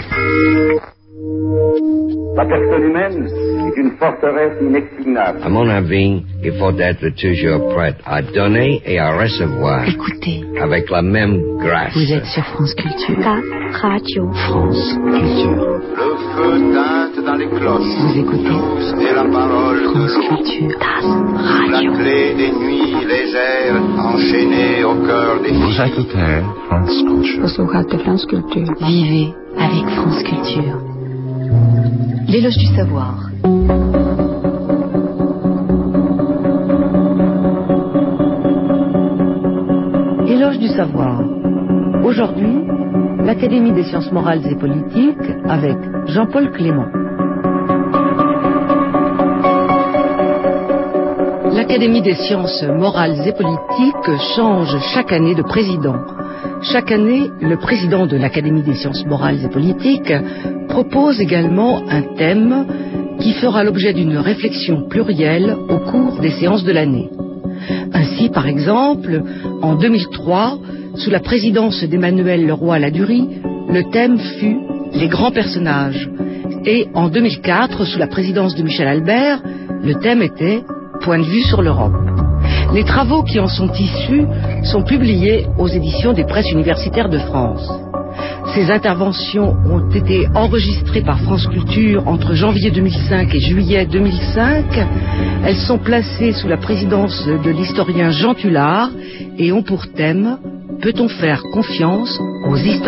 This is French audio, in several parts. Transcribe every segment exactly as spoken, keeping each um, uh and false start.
La personne humaine est une forteresse inexpugnable. À mon avis, il faut être toujours prêt à donner et à recevoir. Écoutez. Avec la même grâce. Vous êtes sur France Culture. Ta radio. France Culture. Le feu teinte dans les cloches. Vous écoutez. Et la parole France de l'eau. Culture. Ta radio. La clé des nuits légères enchaînée au cœur des filles. Vous écoutez France Culture. Posloucháte France Culture. Vivez avec France Culture. L'éloge du savoir. Éloge du savoir. Aujourd'hui, l'Académie des sciences morales et politiques avec Jean-Paul Clément. L'Académie des sciences morales et politiques change chaque année de président. Chaque année, le président de l'Académie des sciences morales et politiques propose également un thème qui fera l'objet d'une réflexion plurielle au cours des séances de l'année. Ainsi, par exemple, en deux mille trois, sous la présidence d'Emmanuel Leroy-Ladurie, le thème fut « Les grands personnages ». Et en deux mille quatre, sous la présidence de Michel Albert, le thème était « Point de vue sur l'Europe ». Les travaux qui en sont issus sont publiés aux éditions des presses universitaires de France. Ces interventions ont été enregistrées par France Culture entre janvier deux mille cinq et juillet deux mille cinq. Elles sont placées sous la présidence de l'historien Jean Tullard et ont pour thème « Peut-on faire confiance aux historiens ?»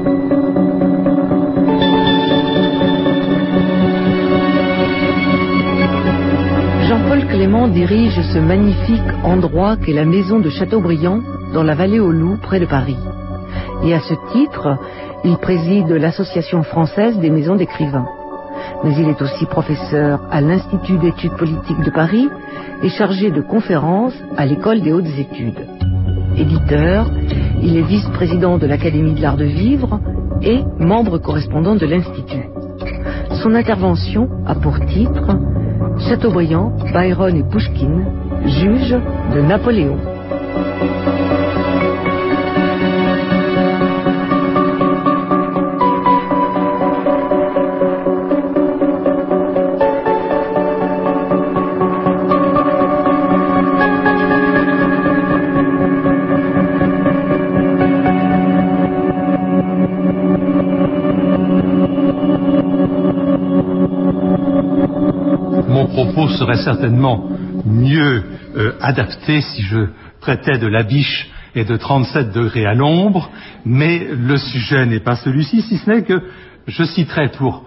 Jean-Paul Clément dirige ce magnifique endroit qu'est la maison de Châteaubriand dans la vallée aux Loups près de Paris. Et à ce titre, il préside l'association française des maisons d'écrivains. Mais il est aussi professeur à l'Institut d'études politiques de Paris et chargé de conférences à l'École des hautes études. Éditeur, il est vice-président de l'Académie de l'art de vivre et membre correspondant de l'Institut. Son intervention a pour titre « Chateaubriand, Byron et Pouchkine, juge de Napoléon ». Mon propos serait certainement mieux euh, adapté si je traitais de la biche et de trente-sept degrés à l'ombre, mais le sujet n'est pas celui-ci, si ce n'est que je citerai pour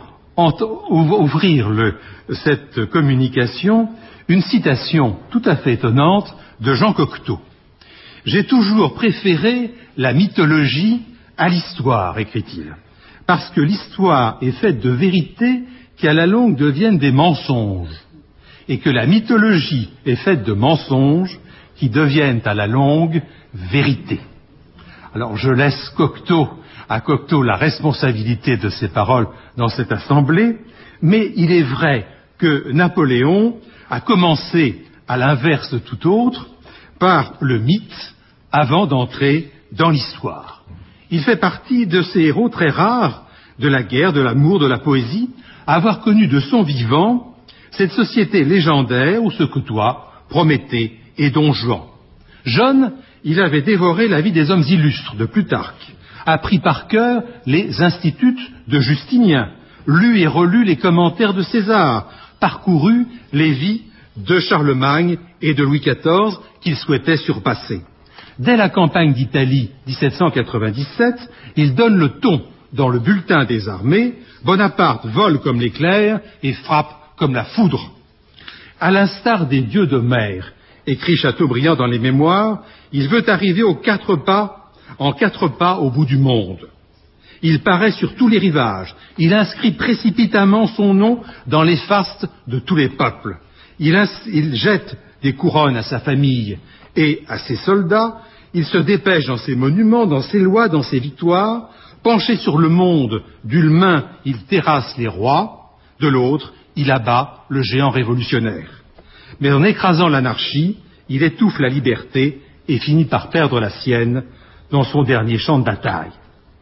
ouvrir le, cette communication une citation tout à fait étonnante de Jean Cocteau. « J'ai toujours préféré la mythologie à l'histoire, écrit-il, parce que l'histoire est faite de vérités qui à la longue deviennent des mensonges, et que la mythologie est faite de mensonges qui deviennent à la longue vérités. » Alors je laisse Cocteau, à Cocteau la responsabilité de ces paroles dans cette assemblée, mais il est vrai que Napoléon a commencé, à l'inverse de tout autre, par le mythe avant d'entrer dans l'histoire. Il fait partie de ces héros très rares de la guerre, de l'amour, de la poésie, à avoir connu de son vivant cette société légendaire où se côtoient Prométhée et Don Juan. Jeune, il avait dévoré la vie des hommes illustres de Plutarque, appris par cœur les instituts de Justinien, lu et relu les commentaires de César, parcouru les vies de Charlemagne et de Louis quatorze qu'il souhaitait surpasser. Dès la campagne d'Italie dix-sept cent quatre-vingt-dix-sept, il donne le ton dans le bulletin des armées. Bonaparte vole comme l'éclair et frappe comme la foudre. À l'instar des dieux d'Homère, écrit Chateaubriand dans les Mémoires, il veut arriver aux quatre pas, en quatre pas au bout du monde. Il paraît sur tous les rivages, il inscrit précipitamment son nom dans les fastes de tous les peuples. Il, ins- il jette des couronnes à sa famille et à ses soldats, il se dépêche dans ses monuments, dans ses lois, dans ses victoires. Penché sur le monde, d'une main, il terrasse les rois, de l'autre, il abat le géant révolutionnaire. Mais en écrasant l'anarchie, il étouffe la liberté et finit par perdre la sienne dans son dernier champ de bataille.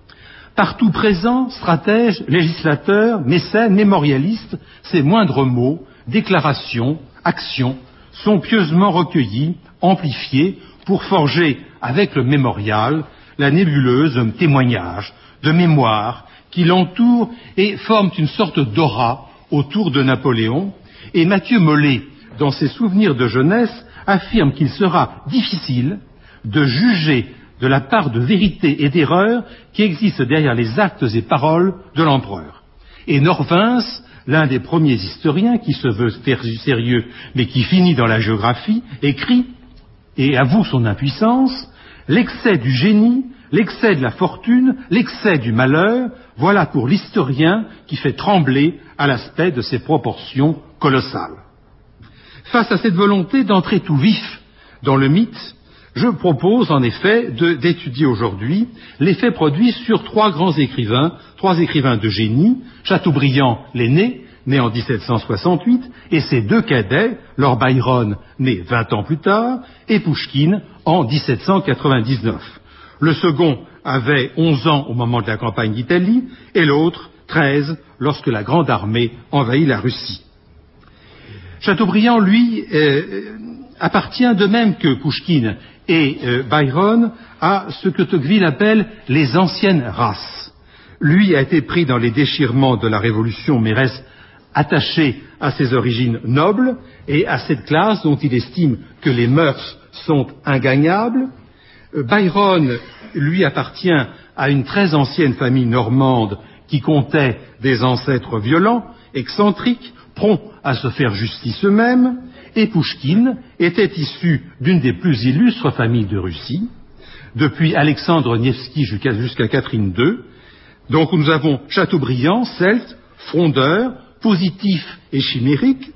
Partout présent, stratège, législateur, mécène, mémorialiste, ses moindres mots, déclarations, actions sont pieusement recueillis, amplifiés, pour forger avec le mémorial la nébuleuse témoignage de mémoire qui l'entoure et forment une sorte d'aura autour de Napoléon. Et Mathieu Molé, dans ses souvenirs de jeunesse, affirme qu'il sera difficile de juger de la part de vérité et d'erreur qui existe derrière les actes et paroles de l'empereur. Et Norvins, l'un des premiers historiens qui se veut faire sérieux mais qui finit dans la géographie, écrit et avoue son impuissance: l'excès du génie, l'excès de la fortune, l'excès du malheur, voilà pour l'historien qui fait trembler à l'aspect de ces proportions colossales. Face à cette volonté d'entrer tout vif dans le mythe, je propose en effet de, d'étudier aujourd'hui l'effet produit sur trois grands écrivains, trois écrivains de génie, Chateaubriand l'aîné, né en dix-sept cent soixante-huit, et ses deux cadets, Lord Byron, né vingt ans plus tard, et Pouchkine en dix-sept cent quatre-vingt-dix-neuf. Le second avait onze ans au moment de la campagne d'Italie, et l'autre treize lorsque la Grande Armée envahit la Russie. Chateaubriand, lui, euh, appartient de même que Pouchkine et euh, Byron à ce que Tocqueville appelle les anciennes races. Lui a été pris dans les déchirements de la Révolution, mais reste attaché à ses origines nobles et à cette classe dont il estime que les mœurs sont ingagnables. Euh, Byron, lui, appartient à une très ancienne famille normande qui comptait des ancêtres violents, excentriques, prompts à se faire justice eux-mêmes, et Pouchkine était issu d'une des plus illustres familles de Russie, depuis Alexandre Nevski jusqu'à, jusqu'à Catherine deux. Donc nous avons Chateaubriand, celte, frondeur, positif et chimérique,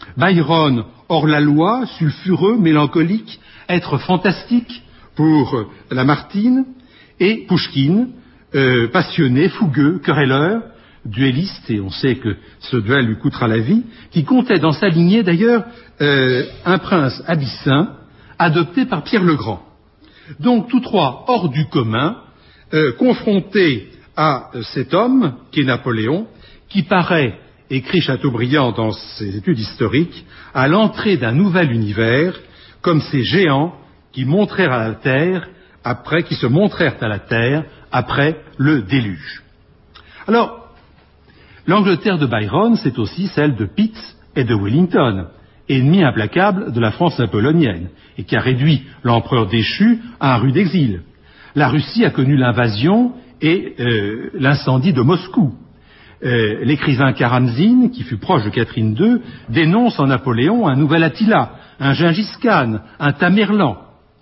Byron, hors la loi, sulfureux, mélancolique, être fantastique pour euh, Lamartine, et Pouchkine, euh, passionné, fougueux, querelleur, duelliste, et on sait que ce duel lui coûtera la vie, qui comptait dans sa lignée d'ailleurs euh, un prince abyssin adopté par Pierre le Grand. Donc tous trois hors du commun, euh, confrontés à euh, cet homme qui est Napoléon, qui paraît, écrit Chateaubriand dans ses études historiques, à l'entrée d'un nouvel univers, comme ces géants qui montrèrent à la terre après, qui se montrèrent à la terre après le déluge. Alors, l'Angleterre de Byron, c'est aussi celle de Pitt et de Wellington, ennemi implacable de la France napoléonienne, et qui a réduit l'empereur déchu à un rude exil. La Russie a connu l'invasion et euh, l'incendie de Moscou. Euh, l'écrivain Karamzine, qui fut proche de Catherine deux, dénonce en Napoléon un nouvel Attila, un Gengis Khan, un Tamerlan.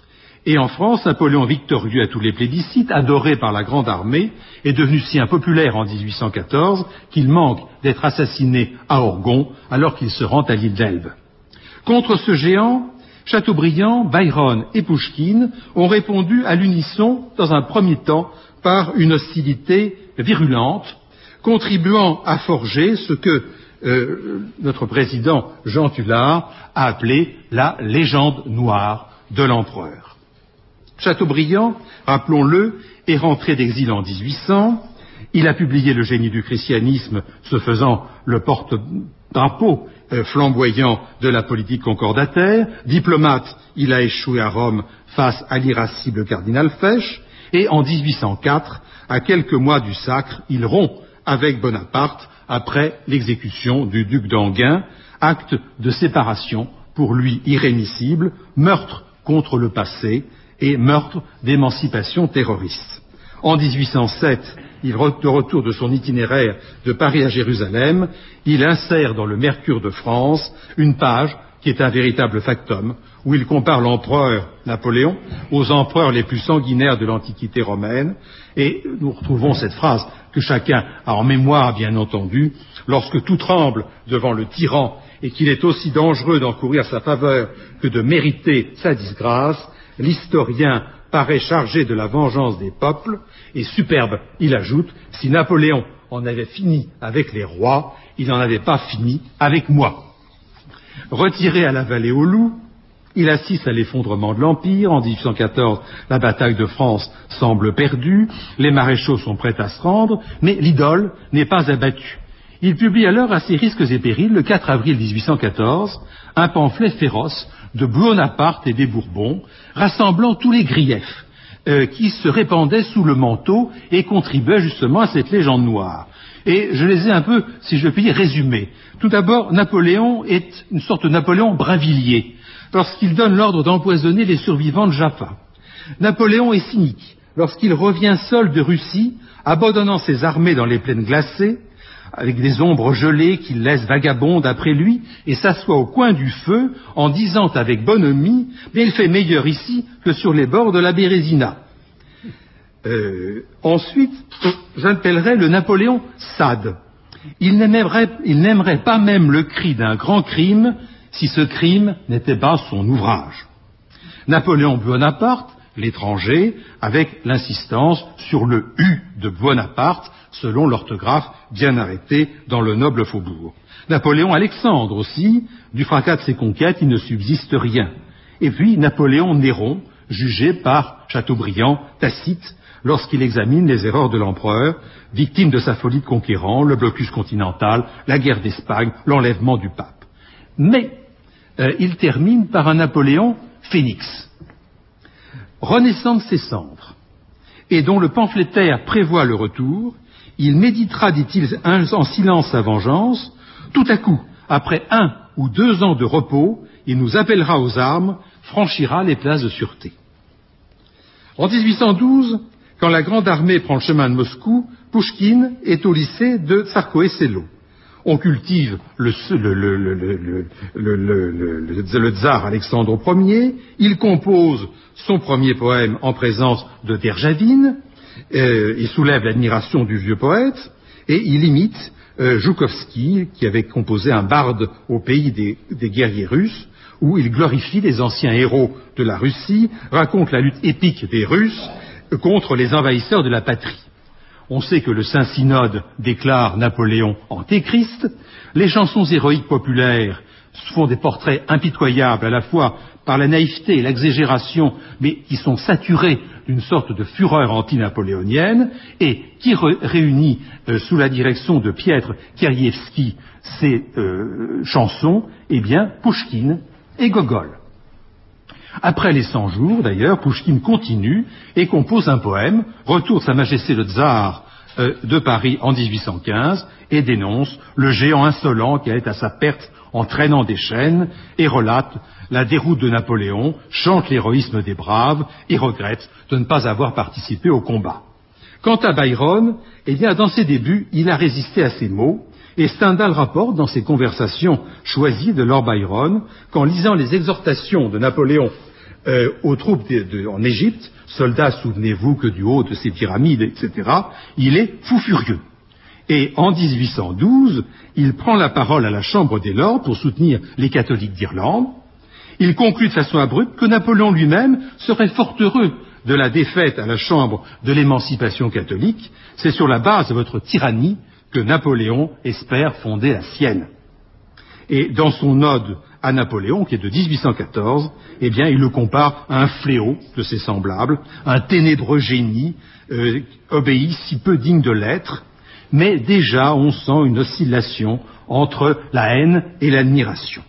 Et en France, Napoléon victorieux à tous les plébiscites, adoré par la Grande Armée, est devenu si impopulaire en dix-huit cent quatorze qu'il manque d'être assassiné à Orgon alors qu'il se rend à l'île d'Elbe. Contre ce géant, Chateaubriand, Byron et Pouchkine ont répondu à l'unisson dans un premier temps par une hostilité virulente, contribuant à forger ce que euh, notre président Jean Tullard a appelé la légende noire de l'empereur. Chateaubriand, rappelons-le, est rentré d'exil en dix-huit cents, il a publié Le génie du christianisme, se faisant le porte-drapeau euh, flamboyant de la politique concordataire. Diplomate, il a échoué à Rome face à l'irascible cardinal Fesch, et en dix-huit cent quatre, à quelques mois du sacre, il rompt avec Bonaparte après l'exécution du duc d'Enghien, acte de séparation pour lui irrémissible, meurtre contre le passé et meurtre d'émancipation terroriste. En dix-huit cent sept, il, de retour de son itinéraire de Paris à Jérusalem, il insère dans le Mercure de France une page qui est un véritable factum, où il compare l'empereur Napoléon aux empereurs les plus sanguinaires de l'Antiquité romaine, et nous retrouvons cette phrase que chacun a en mémoire, bien entendu: lorsque tout tremble devant le tyran et qu'il est aussi dangereux d'encourir sa faveur que de mériter sa disgrâce, l'historien paraît chargé de la vengeance des peuples, et superbe, il ajoute: si Napoléon en avait fini avec les rois, il n'en avait pas fini avec moi. Retiré à la vallée aux loups, il assiste à l'effondrement de l'Empire. En dix-huit cent quatorze, la bataille de France semble perdue, les maréchaux sont prêts à se rendre, mais l'idole n'est pas abattue. Il publie alors à ses risques et périls, le quatre avril dix-huit cent quatorze, un pamphlet féroce de Buonaparte et des Bourbons, rassemblant tous les griefs euh, qui se répandaient sous le manteau et contribuaient justement à cette légende noire. Et je les ai un peu, si je puis dire, résumés. Tout d'abord, Napoléon est une sorte de Napoléon brinvillier, lorsqu'il donne l'ordre d'empoisonner les survivants de Jaffa. Napoléon est cynique lorsqu'il revient seul de Russie, abandonnant ses armées dans les plaines glacées, avec des ombres gelées qu'il laisse vagabondes après lui, et s'assoit au coin du feu en disant avec bonhomie « Mais il fait meilleur ici que sur les bords de la Bérésina ». Euh, ensuite, j'appellerais le Napoléon sade. Il n'aimerait, il n'aimerait pas même le cri d'un grand crime si ce crime n'était pas son ouvrage. Napoléon Bonaparte, l'étranger, avec l'insistance sur le « U » de Bonaparte, selon l'orthographe bien arrêtée dans le noble faubourg. Napoléon Alexandre aussi, du fracas de ses conquêtes, il ne subsiste rien. Et puis Napoléon Néron, jugé par Chateaubriand, Tacite, lorsqu'il examine les erreurs de l'empereur, victime de sa folie de conquérant, le blocus continental, la guerre d'Espagne, l'enlèvement du pape. Mais euh, il termine par un Napoléon phénix, renaissant de ses cendres, et dont le pamphlétaire prévoit le retour. Il méditera, dit-il, en silence sa vengeance. Tout à coup, après un ou deux ans de repos, il nous appellera aux armes, franchira les places de sûreté. En dix-huit cent douze, quand la grande armée prend le chemin de Moscou, Pouchkine est au lycée de Tsarskoe-Selo. On cultive le, le, le, le, le, le, le, le tsar Alexandre Ier. Il compose son premier poème en présence de Derzhavine. Euh, il soulève l'admiration du vieux poète et il imite euh, Joukovski, qui avait composé un barde au pays des, des guerriers russes, où il glorifie les anciens héros de la Russie, raconte la lutte épique des Russes contre les envahisseurs de la patrie. On sait que le Saint-Synode déclare Napoléon antéchrist. Les chansons héroïques populaires font des portraits impitoyables à la fois par la naïveté et l'exagération, mais qui sont saturés d'une sorte de fureur anti-napoléonienne, et qui réunit euh, sous la direction de Piotr Kireïevski ces euh, chansons, eh bien, Pouchkine et Gogol. Après les cent jours, d'ailleurs, Pouchkine continue et compose un poème, Retour de Sa Majesté le Tsar euh, de Paris en dix-huit cent quinze, et dénonce le géant insolent qui est à sa perte en traînant des chaînes, et relate la déroute de Napoléon, chante l'héroïsme des braves et regrette de ne pas avoir participé au combat. Quant à Byron, eh bien, dans ses débuts, il a résisté à ces mots, et Stendhal rapporte dans ses conversations choisies de Lord Byron qu'en lisant les exhortations de Napoléon euh, aux troupes de, de, en Égypte, soldats, souvenez-vous que du haut de ces pyramides, et cetera, il est fou furieux. Et en dix-huit cent douze, il prend la parole à la Chambre des Lords pour soutenir les catholiques d'Irlande. Il conclut de façon abrupte que Napoléon lui-même serait fort heureux de la défaite à la Chambre de l'émancipation catholique. C'est sur la base de votre tyrannie que Napoléon espère fonder la sienne. Et dans son ode à Napoléon, qui est de dix-huit cent quatorze, eh bien, il le compare à un fléau de ses semblables, un ténébreux génie, euh, obéi si peu digne de l'être, mais déjà on sent une oscillation entre la haine et l'admiration.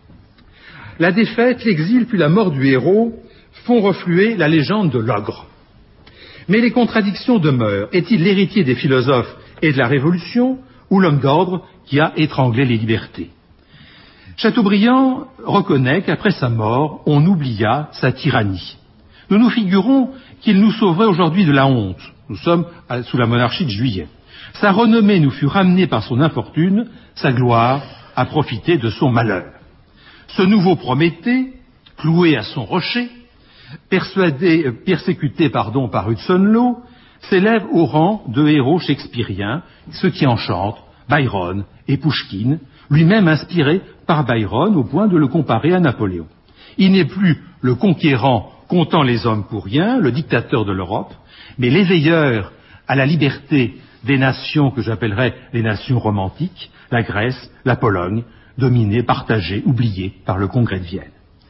La défaite, l'exil puis la mort du héros font refluer la légende de l'ogre. Mais les contradictions demeurent. Est-il l'héritier des philosophes et de la Révolution, ou l'homme d'ordre qui a étranglé les libertés? Chateaubriand reconnaît qu'après sa mort, on oublia sa tyrannie. Nous nous figurons qu'il nous sauverait aujourd'hui de la honte. Nous sommes sous la monarchie de Juillet. Sa renommée nous fut ramenée par son infortune, sa gloire a profité de son malheur. Ce nouveau Prométhée, cloué à son rocher, persuadé, persécuté pardon, par Hudson Law, s'élève au rang de héros shakespeariens, ce qui enchante Byron et Pouchkine, lui-même inspiré par Byron au point de le comparer à Napoléon. Il n'est plus le conquérant comptant les hommes pour rien, le dictateur de l'Europe, mais l'éveilleur à la liberté des nations que j'appellerais les nations romantiques, la Grèce, la Pologne, dominées, partagées, oubliées par le Congrès de Vienne.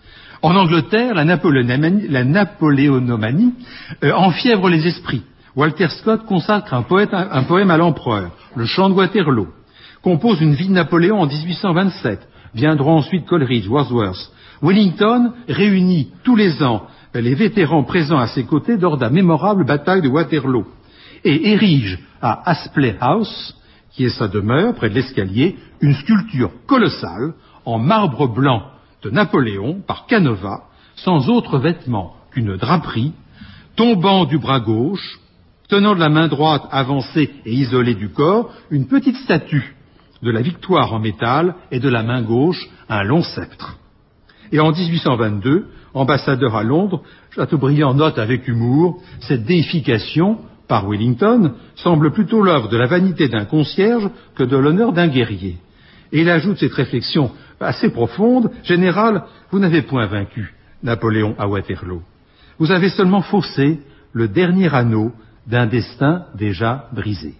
En Angleterre, la napoléonomanie, la napoléonomanie euh, enfièvre les esprits. Walter Scott consacre un, poète, un poème à l'empereur, le chant de Waterloo, compose une vie de Napoléon en dix-huit cent vingt-sept. Viendront ensuite Coleridge, Wordsworth. Wellington réunit tous les ans les vétérans présents à ses côtés lors de la mémorable bataille de Waterloo et érige à Aspley House, qui est sa demeure près de l'escalier, une sculpture colossale en marbre blanc de Napoléon par Canova, sans autre vêtement qu'une draperie, tombant du bras gauche, tenant de la main droite avancée et isolée du corps, une petite statue de la victoire en métal et de la main gauche un long sceptre. Et en dix-huit cent vingt-deux, ambassadeur à Londres, Chateaubriand note avec humour cette déification par Wellington semble plutôt l'œuvre de la vanité d'un concierge que de l'honneur d'un guerrier. Et il ajoute cette réflexion assez profonde: Général, vous n'avez point vaincu Napoléon à Waterloo. Vous avez seulement faussé le dernier anneau d'un destin déjà brisé.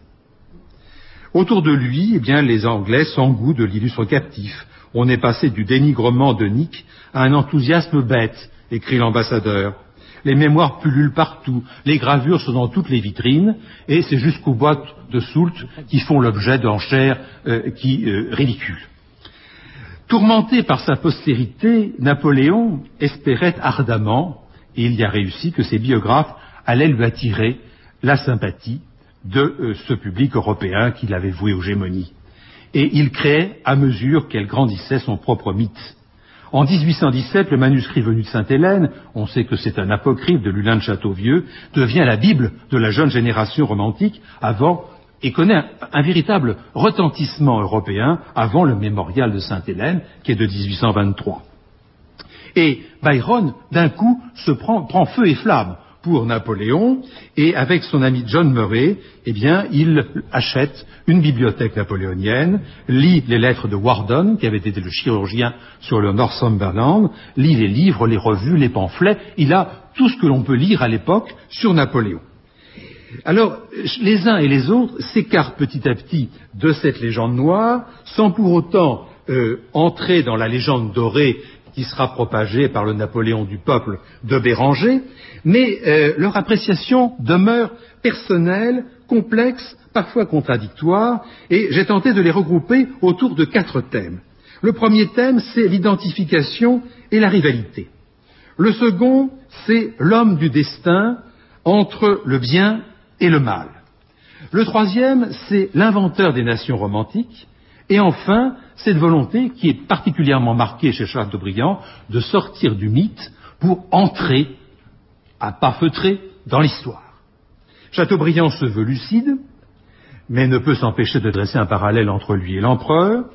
Autour de lui, eh bien, les Anglais s'engouent de l'illustre captif. On est passé du dénigrement de Nick à un enthousiasme bête, écrit l'ambassadeur. Les mémoires pullulent partout, les gravures sont dans toutes les vitrines, et c'est jusqu'aux boîtes de Soult qui font l'objet d'enchères euh, qui euh, ridiculent. Tourmenté par sa postérité, Napoléon espérait ardemment, et il y a réussi, que ses biographes allaient lui attirer la sympathie de euh, ce public européen qu'il avait voué aux gémonies. Et il créait, à mesure qu'elle grandissait, son propre mythe. En dix-huit cent dix-sept, le manuscrit venu de Sainte-Hélène, on sait que c'est un apocryphe de Lulin de Châteauvieux, devient la Bible de la jeune génération romantique avant, et connaît un, un véritable retentissement européen avant le mémorial de Sainte-Hélène, qui est de dix-huit cent vingt-trois. Et Byron, d'un coup, se prend, prend feu et flamme pour Napoléon, et avec son ami John Murray, eh bien, il achète une bibliothèque napoléonienne, lit les lettres de Wardon, qui avait été le chirurgien sur le Northumberland, lit les livres, les revues, les pamphlets, il a tout ce que l'on peut lire à l'époque sur Napoléon. Alors, les uns et les autres s'écartent petit à petit de cette légende noire, sans pour autant euh, entrer dans la légende dorée qui sera propagée par le Napoléon du peuple de Béranger, mais euh, leur appréciation demeure personnelle, complexe, parfois contradictoire, et j'ai tenté de les regrouper autour de quatre thèmes. Le premier thème, c'est l'identification et la rivalité. Le second, c'est l'homme du destin entre le bien et le mal. Le troisième, c'est l'inventeur des nations romantiques. Et enfin, cette volonté qui est particulièrement marquée chez Chateaubriand de sortir du mythe pour entrer à pas feutrés dans l'histoire. Chateaubriand se veut lucide, mais ne peut s'empêcher de dresser un parallèle entre lui et l'empereur.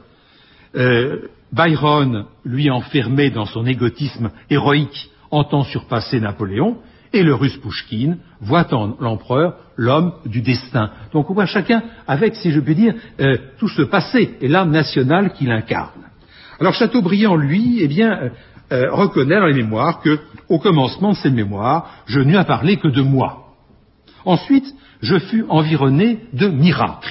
Euh, Byron, lui enfermé dans son égotisme héroïque, entend surpasser Napoléon, et le russe Pouchkine voit en l'empereur l'homme du destin. Donc on voit chacun avec, si je puis dire, euh, tout ce passé et l'âme nationale qu'il incarne. Alors Chateaubriand, lui, eh bien, euh, euh, reconnaît dans les mémoires que, au commencement de ces mémoires, je n'eus à parler que de moi. Ensuite, je fus environné de miracles.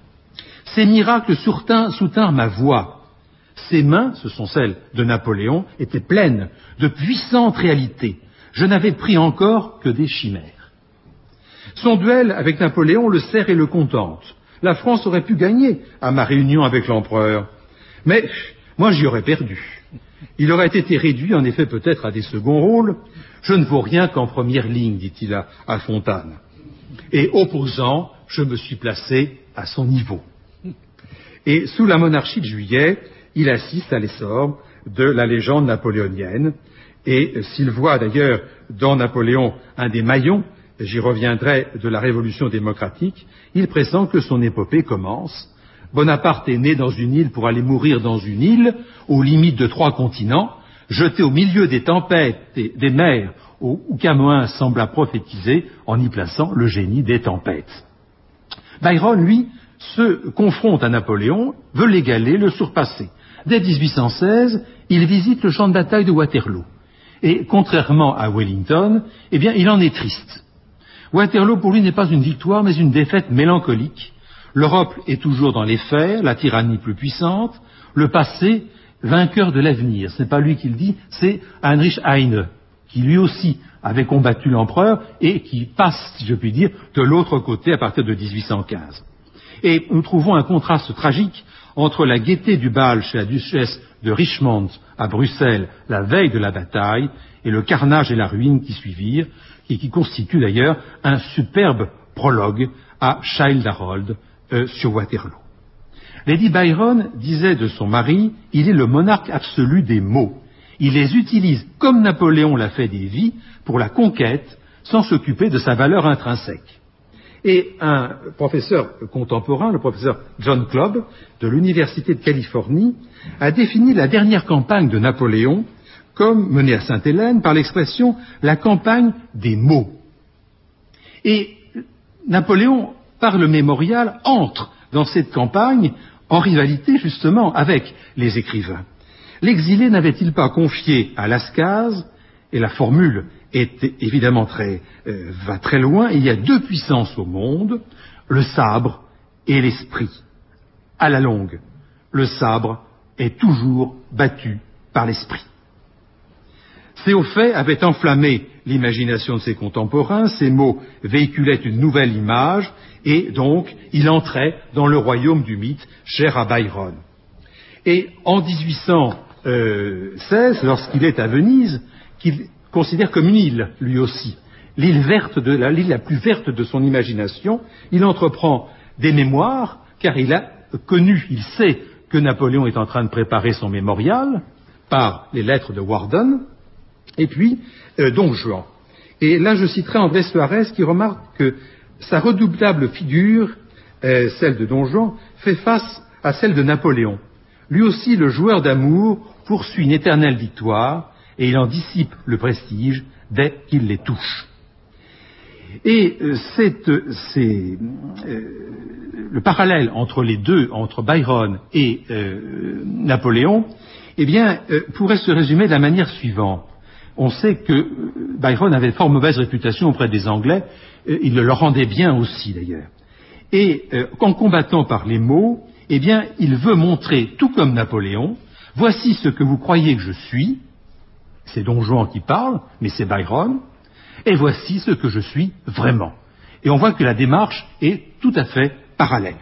Ces miracles soutinrent ma voix. Ses mains, ce sont celles de Napoléon, étaient pleines de puissantes réalités. Je n'avais pris encore que des chimères. Son duel avec Napoléon le sert et le contente. La France aurait pu gagner à ma réunion avec l'empereur. Mais moi, j'y aurais perdu. Il aurait été réduit, en effet, peut-être à des seconds rôles. Je ne vaux rien qu'en première ligne, dit-il à, à Fontane. Et opposant, je me suis placé à son niveau. Et sous la monarchie de Juillet, il assiste à l'essor de la légende napoléonienne. Et s'il voit d'ailleurs dans Napoléon un des maillons, j'y reviendrai, de la révolution démocratique, il pressent que son épopée commence. Bonaparte est né dans une île pour aller mourir dans une île, aux limites de trois continents, jeté au milieu des tempêtes et des mers, où Camoëns sembla prophétiser en y plaçant le génie des tempêtes. Byron, lui, se confronte à Napoléon, veut l'égaler, le surpasser. Dès dix-huit cent seize, il visite le champ de bataille de Waterloo. Et contrairement à Wellington, eh bien, il en est triste. Waterloo, pour lui, n'est pas une victoire, mais une défaite mélancolique. L'Europe est toujours dans les fers, la tyrannie plus puissante. Le passé vainqueur de l'avenir. Ce n'est pas lui qui le dit, c'est Heinrich Heine, qui lui aussi avait combattu l'empereur et qui passe, si je puis dire, de l'autre côté à partir de dix-huit cent quinze. Et nous trouvons un contraste tragique entre la gaieté du bal chez la duchesse de Richmond à Bruxelles la veille de la bataille et le carnage et la ruine qui suivirent, et qui constituent d'ailleurs un superbe prologue à Childe Harold euh, sur Waterloo. Lady Byron disait de son mari, il est le monarque absolu des mots. Il les utilise comme Napoléon l'a fait des vies pour la conquête sans s'occuper de sa valeur intrinsèque. Et un professeur contemporain, le professeur John Clubb de l'Université de Californie, a défini la dernière campagne de Napoléon comme menée à Sainte-Hélène par l'expression la campagne des mots. Et Napoléon, par le mémorial, entre dans cette campagne en rivalité justement avec les écrivains. L'exilé n'avait-il pas confié à Lascaz, et la formule est évidemment très, euh, va très loin, il y a deux puissances au monde, le sabre et l'esprit. À la longue, le sabre est toujours battu par l'esprit. Ces hauts faits avaient enflammé l'imagination de ses contemporains, ces mots véhiculaient une nouvelle image, et donc il entrait dans le royaume du mythe, cher à Byron. Et en dix-huit cent seize, lorsqu'il est à Venise, qu'il considère comme une île, lui aussi, l'île verte de la, l'île la plus verte de son imagination, il entreprend des mémoires, car il a connu, il sait que Napoléon est en train de préparer son mémorial par les lettres de Warden, et puis euh, Don Juan. Et là, je citerai André Suarez qui remarque que sa redoublable figure, euh, celle de Don Juan, fait face à celle de Napoléon. Lui aussi, le joueur d'amour poursuit une éternelle victoire et il en dissipe le prestige dès qu'il les touche. Et euh, c'est, c'est, euh, le parallèle entre les deux, entre Byron et euh, Napoléon, eh bien, euh, pourrait se résumer de la manière suivante. On sait que Byron avait fort mauvaise réputation auprès des Anglais, euh, il le leur rendait bien aussi d'ailleurs. Et euh, en combattant par les mots, eh bien, il veut montrer, tout comme Napoléon, voici ce que vous croyez que je suis, c'est Don Juan qui parle, mais c'est Byron, et voici ce que je suis vraiment. Et on voit que la démarche est tout à fait parallèle.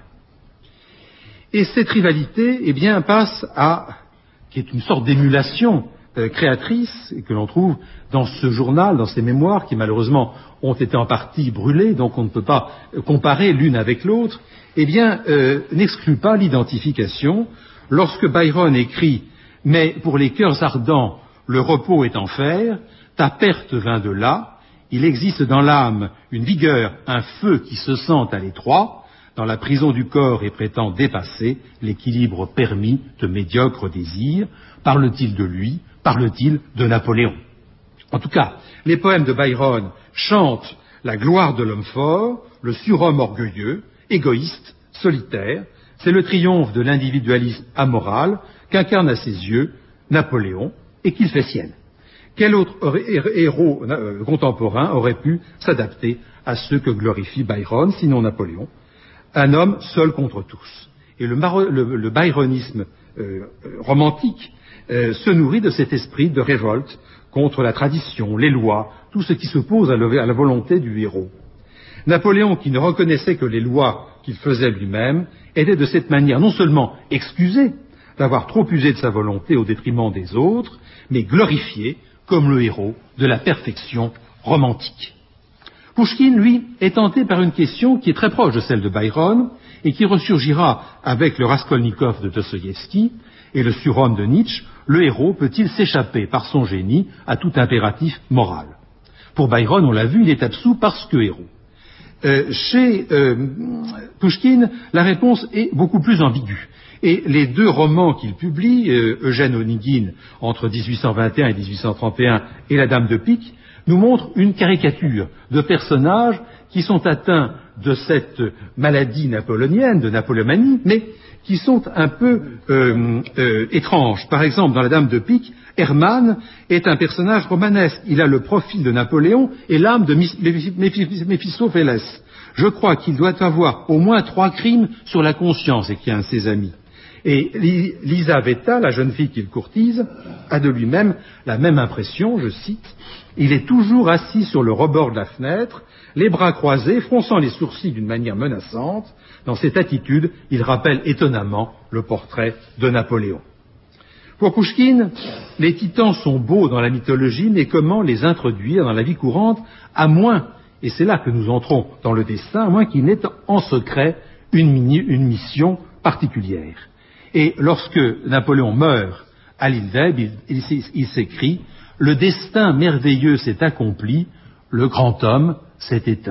Et cette rivalité, eh bien, passe à, qui est une sorte d'émulation euh, créatrice, et que l'on trouve dans ce journal, dans ces mémoires, qui malheureusement ont été en partie brûlées, donc on ne peut pas comparer l'une avec l'autre, eh bien, euh, n'exclut pas l'identification. Lorsque Byron écrit « Mais pour les cœurs ardents, le repos est en fer, ta perte vint de là, il existe dans l'âme une vigueur, un feu qui se sent à l'étroit, dans la prison du corps et prétend dépasser l'équilibre permis de médiocres désirs. Parle-t-il de lui? Parle-t il de Napoléon ?» En tout cas, les poèmes de Byron chantent la gloire de l'homme fort, le surhomme orgueilleux, égoïste, solitaire. C'est le triomphe de l'individualisme amoral qu'incarne à ses yeux Napoléon et qu'il fait sienne. Quel autre héros contemporain aurait pu s'adapter à ceux que glorifie Byron, sinon Napoléon? Un homme seul contre tous. Et le, le, le byronisme euh, romantique euh, se nourrit de cet esprit de révolte contre la tradition, les lois, tout ce qui s'oppose à, à la volonté du héros. Napoléon, qui ne reconnaissait que les lois qu'il faisait lui-même, était de cette manière non seulement excusé d'avoir trop usé de sa volonté au détriment des autres, mais glorifié comme le héros de la perfection romantique. Pouchkine, lui, est tenté par une question qui est très proche de celle de Byron et qui ressurgira avec le Raskolnikov de Dostoïevski et le surhomme de Nietzsche. Le héros peut-il s'échapper par son génie à tout impératif moral? Pour Byron, on l'a vu, il est absous parce que héros. Euh, chez euh, Pouchkine, la réponse est beaucoup plus ambiguë. Et les deux romans qu'il publie, euh, Eugène Onegin, entre dix-huit cent vingt et un et dix-huit cent trente et un, et La Dame de Pique, nous montrent une caricature de personnages qui sont atteints de cette maladie napoléonienne, de napoléomanie, mais qui sont un peu euh, euh, étranges. Par exemple, dans La Dame de Pique, Hermann est un personnage romanesque. Il a le profil de Napoléon et l'âme de Méphistophélès. Je crois qu'il doit avoir au moins trois crimes sur la conscience, écrit un de ses amis. Et Lisaveta, la jeune fille qu'il courtise, a de lui-même la même impression, je cite, « Il est toujours assis sur le rebord de la fenêtre, les bras croisés, fronçant les sourcils d'une manière menaçante. Dans cette attitude, il rappelle étonnamment le portrait de Napoléon. » Pour Pouchkine, les titans sont beaux dans la mythologie, mais comment les introduire dans la vie courante, à moins, et c'est là que nous entrons dans le destin, à moins qu'il n'ait en secret une, une mission particulière. Et lorsque Napoléon meurt à l'île d'Elbe, il, il, il s'écrit « Le destin merveilleux s'est accompli, le grand homme s'est éteint ».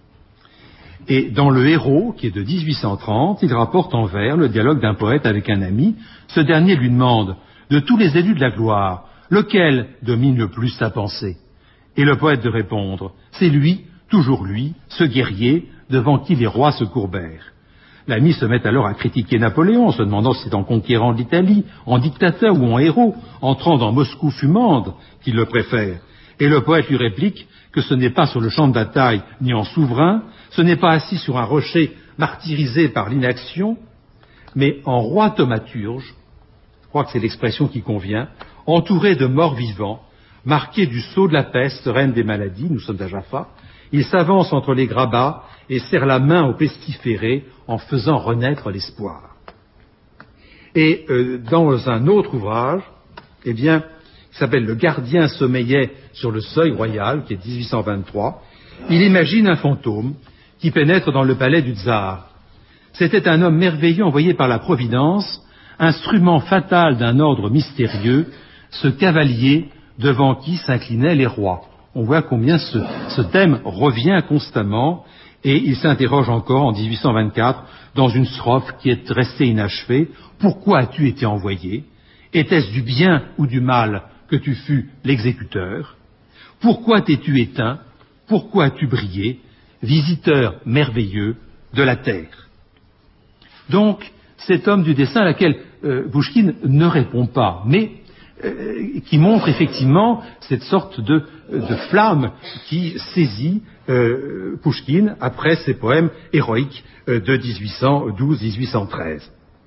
Et dans Le Héros, qui est de dix-huit cent trente, il rapporte en vers le dialogue d'un poète avec un ami. Ce dernier lui demande « De tous les élus de la gloire, lequel domine le plus sa pensée ?» Et le poète de répondre « C'est lui, toujours lui, ce guerrier, devant qui les rois se courbèrent. » L'ami se met alors à critiquer Napoléon, se demandant si c'est en conquérant l'Italie, en dictateur ou en héros, entrant dans Moscou fumande, qu'il le préfère. Et le poète lui réplique que ce n'est pas sur le champ de bataille ni en souverain, ce n'est pas assis sur un rocher martyrisé par l'inaction, mais en roi thaumaturge, je crois que c'est l'expression qui convient, entouré de morts vivants, marqué du sceau de la peste, reine des maladies, nous sommes à Jaffa, il s'avance entre les grabats et serre la main au pestiféré en faisant renaître l'espoir. Et euh, dans un autre ouvrage, eh bien, qui s'appelle « Le gardien sommeillait sur le seuil royal », qui est dix-huit cent vingt-trois, il imagine un fantôme qui pénètre dans le palais du tsar. C'était un homme merveilleux envoyé par la Providence, instrument fatal d'un ordre mystérieux, ce cavalier devant qui s'inclinaient les rois. On voit combien ce, ce thème revient constamment, et il s'interroge encore en dix-huit cent vingt-quatre dans une strophe qui est restée inachevée. Pourquoi as-tu été envoyé? Était-ce du bien ou du mal que tu fus l'exécuteur? Pourquoi t'es-tu éteint? Pourquoi as-tu brillé? Visiteur merveilleux de la terre. Donc, cet homme du dessin à laquelle euh, Pouchkine ne répond pas, mais euh, qui montre effectivement cette sorte de, de flamme qui saisit euh, Pouchkine après ses poèmes héroïques euh, de dix-huit cent douze à dix-huit cent treize.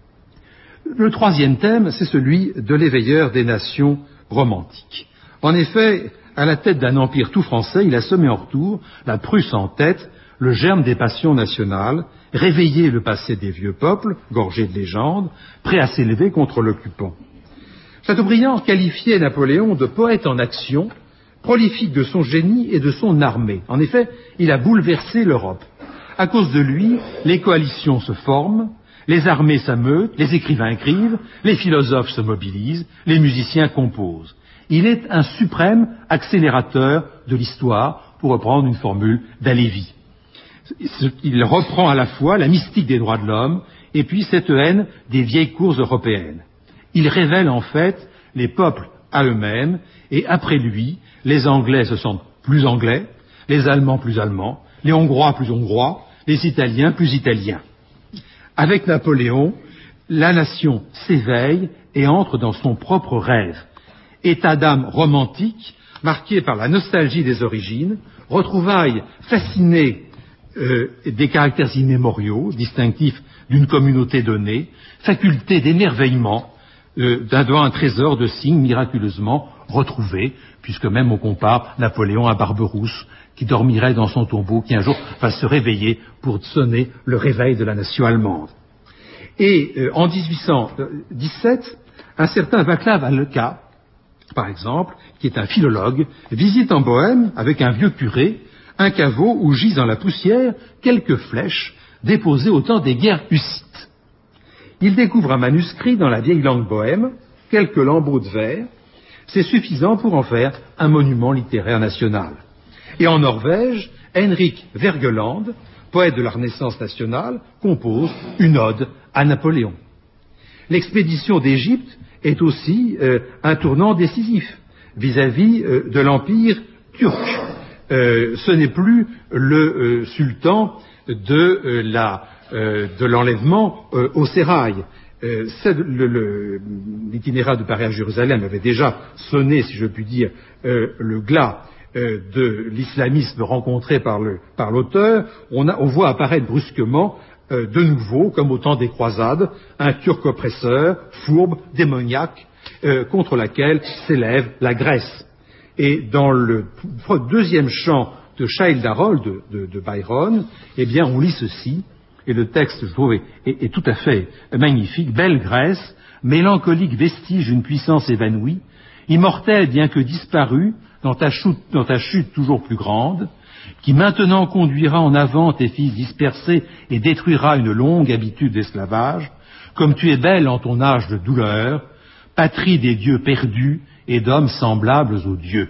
Le troisième thème, c'est celui de l'éveilleur des nations romantiques. En effet, à la tête d'un empire tout français, il a semé en retour, la Prusse en tête, le germe des passions nationales, réveillé le passé des vieux peuples, gorgés de légendes, prêts à s'élever contre l'occupant. Chateaubriand qualifiait Napoléon de poète en action, prolifique de son génie et de son armée. En effet, il a bouleversé l'Europe. À cause de lui, les coalitions se forment, les armées s'ameutent, les écrivains écrivent, les philosophes se mobilisent, les musiciens composent. Il est un suprême accélérateur de l'histoire, pour reprendre une formule d'Halévy. Il reprend à la fois la mystique des droits de l'homme et puis cette haine des vieilles cours européennes. Il révèle en fait les peuples à eux-mêmes et après lui, les Anglais se sentent plus anglais, les Allemands plus allemands, les Hongrois plus hongrois, les Italiens plus italiens. Avec Napoléon, la nation s'éveille et entre dans son propre rêve. État d'âme romantique, marqué par la nostalgie des origines, retrouvailles fascinées euh, des caractères immémoriaux, distinctifs d'une communauté donnée, faculté d'émerveillement euh, devant un trésor de signes miraculeusement retrouvés, puisque même on compare Napoléon à Barberousse, qui dormirait dans son tombeau, qui un jour va se réveiller pour sonner le réveil de la nation allemande. Et euh, en dix-huit cent dix-sept, un certain Václav Haléka, par exemple, qui est un philologue, visite en Bohême, avec un vieux curé, un caveau où gisent dans la poussière quelques flèches déposées au temps des guerres hussites. Il découvre un manuscrit dans la vieille langue bohème, quelques lambeaux de verre, c'est suffisant pour en faire un monument littéraire national. Et en Norvège, Henrik Wergeland, poète de la Renaissance nationale, compose une ode à Napoléon. L'expédition d'Égypte est aussi euh, un tournant décisif vis-à-vis euh, de l'Empire turc. Euh, ce n'est plus le euh, sultan de, euh, la, euh, de l'enlèvement euh, au sérail. Euh, le, le, l'itinéraire de Paris à Jérusalem avait déjà sonné, si je puis dire, euh, le glas euh, de l'islamisme rencontré par, le, par l'auteur. On, a, on voit apparaître brusquement euh, de nouveau, comme au temps des croisades, un turc oppresseur, fourbe, démoniaque, euh, contre laquelle s'élève la Grèce. Et dans le deuxième chant de Childe Harold de, de, de Byron, eh bien, on lit ceci, et le texte, je trouve, est, est, est tout à fait magnifique. Belle Grèce, mélancolique vestige d'une puissance évanouie, immortelle bien que disparue, dans ta chute, dans ta chute toujours plus grande, qui maintenant conduira en avant tes fils dispersés et détruira une longue habitude d'esclavage, comme tu es belle en ton âge de douleur, patrie des dieux perdus et d'hommes semblables aux dieux.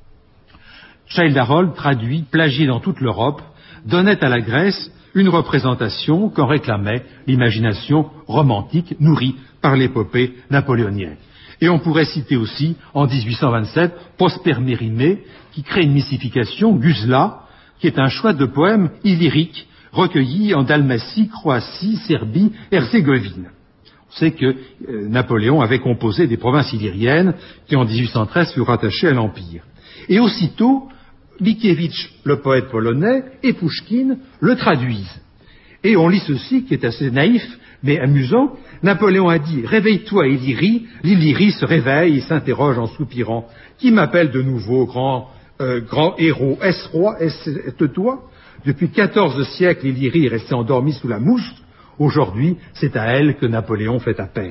Childe Harold, traduit, plagié dans toute l'Europe, donnait à la Grèce une représentation qu'en réclamait l'imagination romantique nourrie par l'épopée napoléonienne. Et on pourrait citer aussi, en dix-huit cent vingt-sept, Prosper Mérimée, qui crée une mystification, Guzla, qui est un choix de poèmes illyriques recueillis en Dalmatie, Croatie, Serbie, Herzégovine. On sait que euh, Napoléon avait composé des provinces illyriennes qui, en dix-huit cent treize, furent rattachées à l'Empire. Et aussitôt, Mickiewicz, le poète polonais, et Pouchkine le traduisent. Et on lit ceci, qui est assez naïf, mais amusant. Napoléon a dit « Réveille-toi, Illyrie ». L'Illyrie se réveille et s'interroge en soupirant. « Qui m'appelle de nouveau, grand, euh, grand héros? Est-ce roi? Est-ce toi ?» Depuis quatorze siècles, l'Illyrie est restée endormie sous la mousse. Aujourd'hui, c'est à elle que Napoléon fait appel.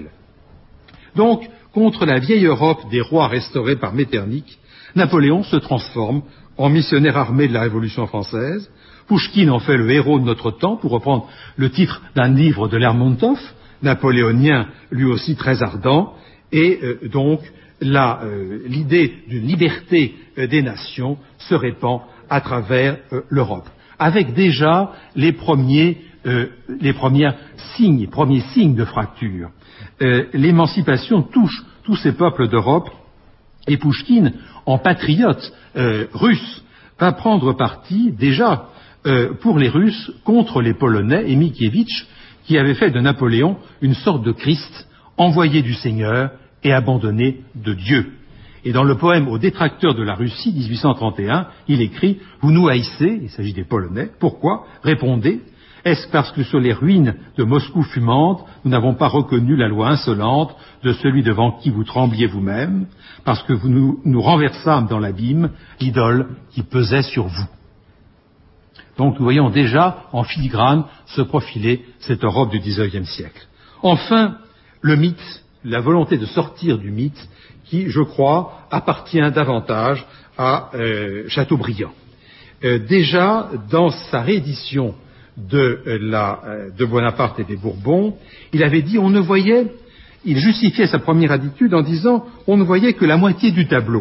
Donc, contre la vieille Europe des rois restaurés par Metternich, Napoléon se transforme en missionnaire armé de la Révolution française. Pouchkine en fait le héros de notre temps, pour reprendre le titre d'un livre de Lermontov, napoléonien lui aussi très ardent, et euh, donc la, euh, l'idée d'une liberté euh, des nations se répand à travers euh, l'Europe, avec déjà les premiers, euh, les premiers signes, premiers signes de fracture. Euh, l'émancipation touche tous ces peuples d'Europe, et Pouchkine, en patriote euh, russe, va prendre parti déjà euh, pour les Russes contre les Polonais et Mickiewicz, qui avait fait de Napoléon une sorte de Christ, envoyé du Seigneur et abandonné de Dieu. Et dans le poème Aux détracteurs de la Russie, dix-huit cent trente et un, il écrit « Vous nous haïssez », il s'agit des Polonais, pourquoi? Répondez, est-ce parce que sur les ruines de Moscou fumante, nous n'avons pas reconnu la loi insolente de celui devant qui vous trembliez vous-même, parce que vous nous, nous renversâmes dans l'abîme l'idole qui pesait sur vous. Donc nous voyons déjà en filigrane se profiler cette Europe du dix-neuvième siècle. Enfin, le mythe, la volonté de sortir du mythe, qui, je crois, appartient davantage à euh, Chateaubriand. Euh, déjà, dans sa réédition de, euh, la, euh, de Bonaparte et des Bourbons, il avait dit on ne voyait, il justifiait sa première attitude en disant on ne voyait que la moitié du tableau.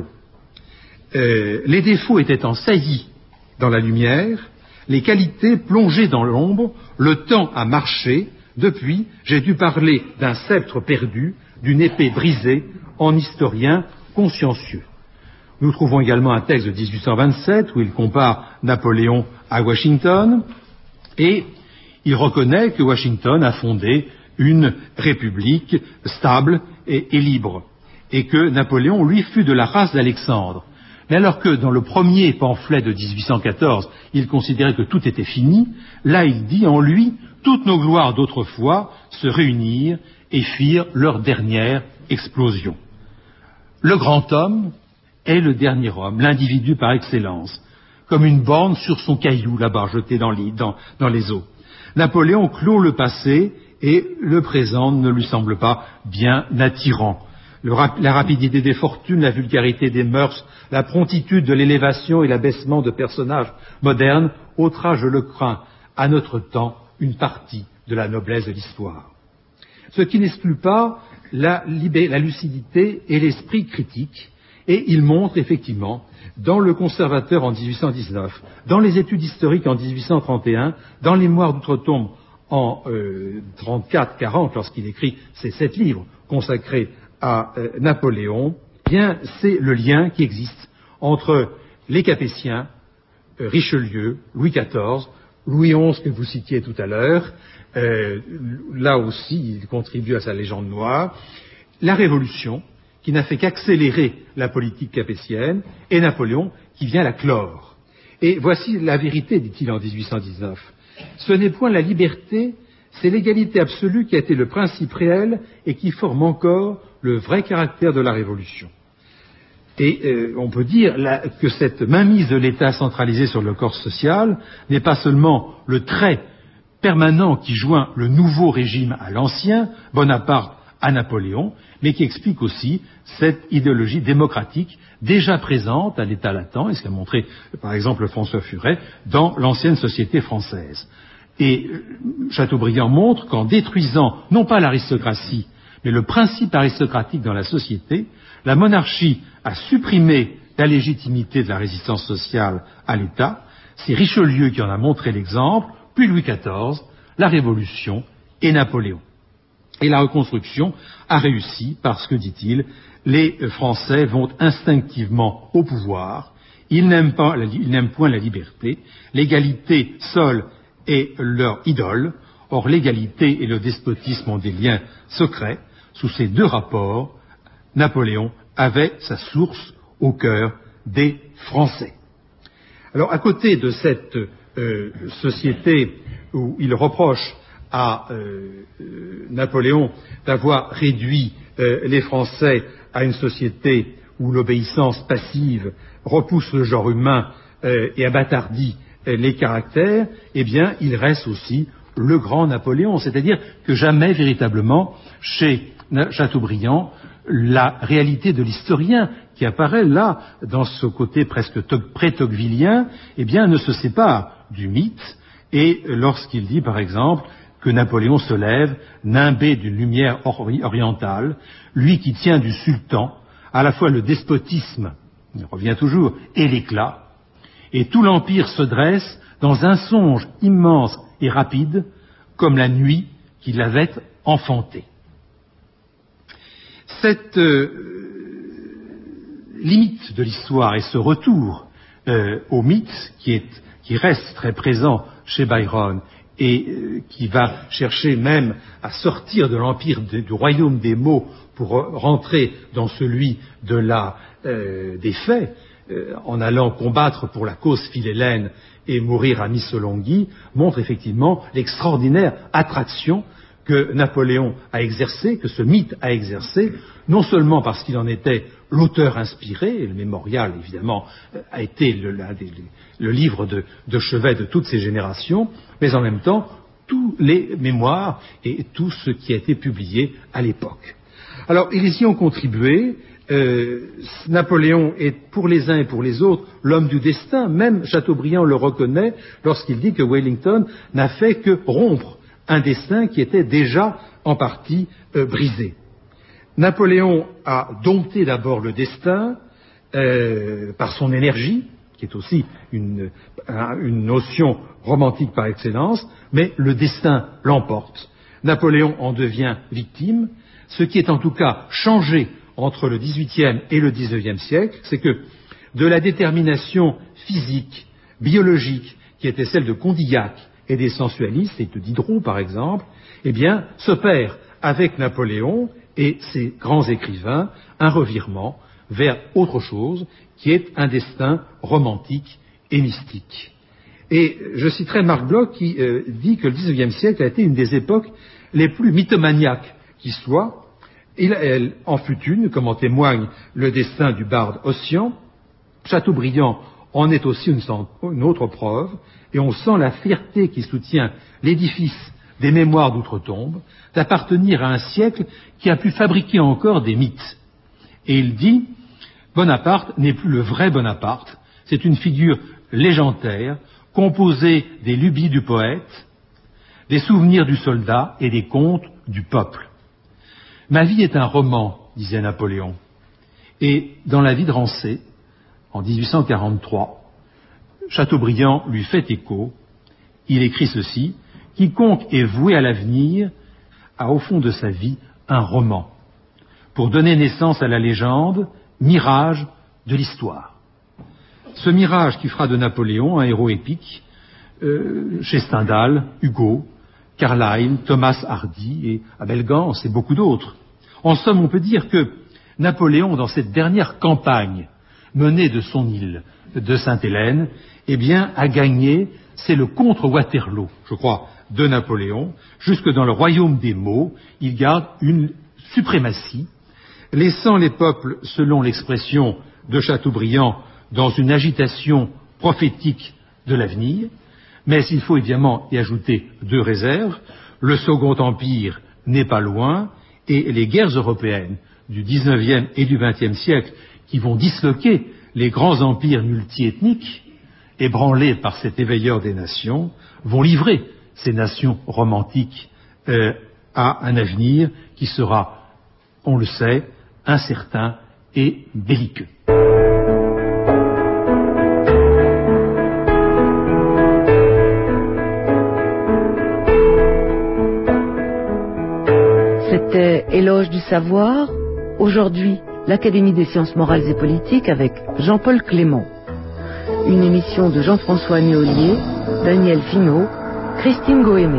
Euh, les défauts étaient en saillie dans la lumière, les qualités plongées dans l'ombre, le temps a marché, depuis j'ai dû parler d'un sceptre perdu, d'une épée brisée, en historien consciencieux. Nous trouvons également un texte de dix-huit cent vingt-sept où il compare Napoléon à Washington et il reconnaît que Washington a fondé une république stable et, et libre et que Napoléon, lui, fut de la race d'Alexandre. Mais alors que dans le premier pamphlet de dix-huit cent quatorze, il considérait que tout était fini, là il dit en lui, toutes nos gloires d'autrefois se réunirent et firent leur dernière explosion. Le grand homme est le dernier homme, l'individu par excellence, comme une borne sur son caillou là-bas, jeté dans les, dans, dans les eaux. Napoléon clôt le passé et le présent ne lui semble pas bien attirant. Le rap- la rapidité des fortunes, la vulgarité des mœurs, la promptitude de l'élévation et l'abaissement de personnages modernes ôtera, je le crains, à notre temps une partie de la noblesse de l'histoire. Ce qui n'exclut pas la, libé- la lucidité et l'esprit critique, et il montre effectivement, dans Le Conservateur en dix-huit cent dix-neuf, dans les études historiques en dix-huit cent trente et un, dans les Mémoires d'outre-tombe en euh, trente-quatre quarante, lorsqu'il écrit ces sept livres consacrés à euh, Napoléon, bien c'est le lien qui existe entre les Capétiens, euh, Richelieu, Louis quatorze, Louis onze que vous citiez tout à l'heure, euh, là aussi il contribue à sa légende noire, la Révolution qui n'a fait qu'accélérer la politique capétienne et Napoléon qui vient la clore. Et voici la vérité, dit-il en dix-huit cent dix-neuf. Ce n'est point la liberté C'est l'égalité absolue qui a été le principe réel et qui forme encore le vrai caractère de la Révolution. Et euh, on peut dire là, que cette mainmise de l'État centralisé sur le corps social n'est pas seulement le trait permanent qui joint le nouveau régime à l'ancien, Bonaparte à Napoléon, mais qui explique aussi cette idéologie démocratique déjà présente à l'état latent, et ce qu'a montré par exemple François Furet, dans l'ancienne société française. Et Chateaubriand montre qu'en détruisant non pas l'aristocratie, mais le principe aristocratique dans la société, la monarchie a supprimé la légitimité de la résistance sociale à l'État. C'est Richelieu qui en a montré l'exemple, puis Louis quatorze, la Révolution et Napoléon. Et la reconstruction a réussi parce que, dit-il, les Français vont instinctivement au pouvoir, ils n'aiment pas, ils n'aiment point la liberté, l'égalité seule est leur idole. Or, l'égalité et le despotisme ont des liens secrets. Sous ces deux rapports, Napoléon avait sa source au cœur des Français. Alors, à côté de cette euh, société où il reproche à euh, euh, Napoléon d'avoir réduit euh, les Français à une société où l'obéissance passive repousse le genre humain euh, et abâtardit euh, les caractères, eh bien, il reste aussi le grand Napoléon. C'est-à-dire que jamais, véritablement, chez Chateaubriand, la réalité de l'historien qui apparaît là, dans ce côté presque pré-tocquevillien, eh bien, ne se sépare du mythe. Et lorsqu'il dit, par exemple, que Napoléon se lève, nimbé d'une lumière orientale, lui qui tient du sultan, à la fois le despotisme, il revient toujours, et l'éclat, et tout l'empire se dresse dans un songe immense et rapide, comme la nuit qui l'avait enfanté. Cette euh, limite de l'histoire et ce retour euh, au mythe qui, est, qui reste très présent chez Byron et euh, qui va chercher même à sortir de l'empire de, du royaume des mots pour rentrer dans celui de la, euh, des faits, euh, en allant combattre pour la cause philhellène et mourir à Missolonghi, montre effectivement l'extraordinaire attraction que Napoléon a exercé, que ce mythe a exercé, non seulement parce qu'il en était l'auteur inspiré, et le mémorial, évidemment, a été le, le, le livre de, de chevet de toutes ces générations, mais en même temps, tous les mémoires et tout ce qui a été publié à l'époque. Alors, ils y ont contribué. Euh, Napoléon est pour les uns et pour les autres l'homme du destin. Même Chateaubriand le reconnaît lorsqu'il dit que Wellington n'a fait que rompre un destin qui était déjà en partie euh, brisé. Napoléon a dompté d'abord le destin euh, par son énergie, qui est aussi une, une notion romantique par excellence, mais le destin l'emporte. Napoléon en devient victime. Ce qui est en tout cas changé entre le dix-huitième et le dix-neuvième siècle, c'est que de la détermination physique, biologique, qui était celle de Condillac et des sensualistes, et de Diderot par exemple, eh bien, s'opère avec Napoléon et ses grands écrivains un revirement vers autre chose, qui est un destin romantique et mystique. Et je citerai Marc Bloch qui euh, dit que le dix-neuvième siècle a été une des époques les plus mythomaniaques qui soit. Il, elle en fut une, comme en témoigne le destin du barde Ossian. Chateaubriand en est aussi une, une autre preuve, et on sent la fierté qui soutient l'édifice des mémoires d'outre-tombe d'appartenir à un siècle qui a pu fabriquer encore des mythes. Et il dit, Bonaparte n'est plus le vrai Bonaparte, c'est une figure légendaire, composée des lubies du poète, des souvenirs du soldat et des contes du peuple. Ma vie est un roman, disait Napoléon. Et dans La vie de Rancé, en dix-huit cent quarante-trois, Chateaubriand lui fait écho. Il écrit ceci, « Quiconque est voué à l'avenir a au fond de sa vie un roman, pour donner naissance à la légende, mirage de l'histoire. » Ce mirage qui fera de Napoléon un héros épique, euh, chez Stendhal, Hugo, Carlyle, Thomas Hardy et Abel Gans et beaucoup d'autres. En somme, on peut dire que Napoléon, dans cette dernière campagne menée de son île de Sainte-Hélène, eh bien, a gagné, c'est le contre-Waterloo, je crois, de Napoléon. Jusque dans le royaume des mots, il garde une suprématie, laissant les peuples, selon l'expression de Chateaubriand, dans une agitation prophétique de l'avenir. Mais il faut évidemment y ajouter deux réserves. Le Second Empire n'est pas loin, et les guerres européennes du dix-neuvième et du vingtième siècle, qui vont disloquer les grands empires multiethniques, ébranlés par cet éveilleur des nations, vont livrer ces nations romantiques euh, à un avenir qui sera, on le sait, incertain et belliqueux. C'était Éloge du savoir. Aujourd'hui, l'Académie des sciences morales et politiques avec Jean-Paul Clément. Une émission de Jean-François Néolier, Daniel Finot, Christine Gohémé.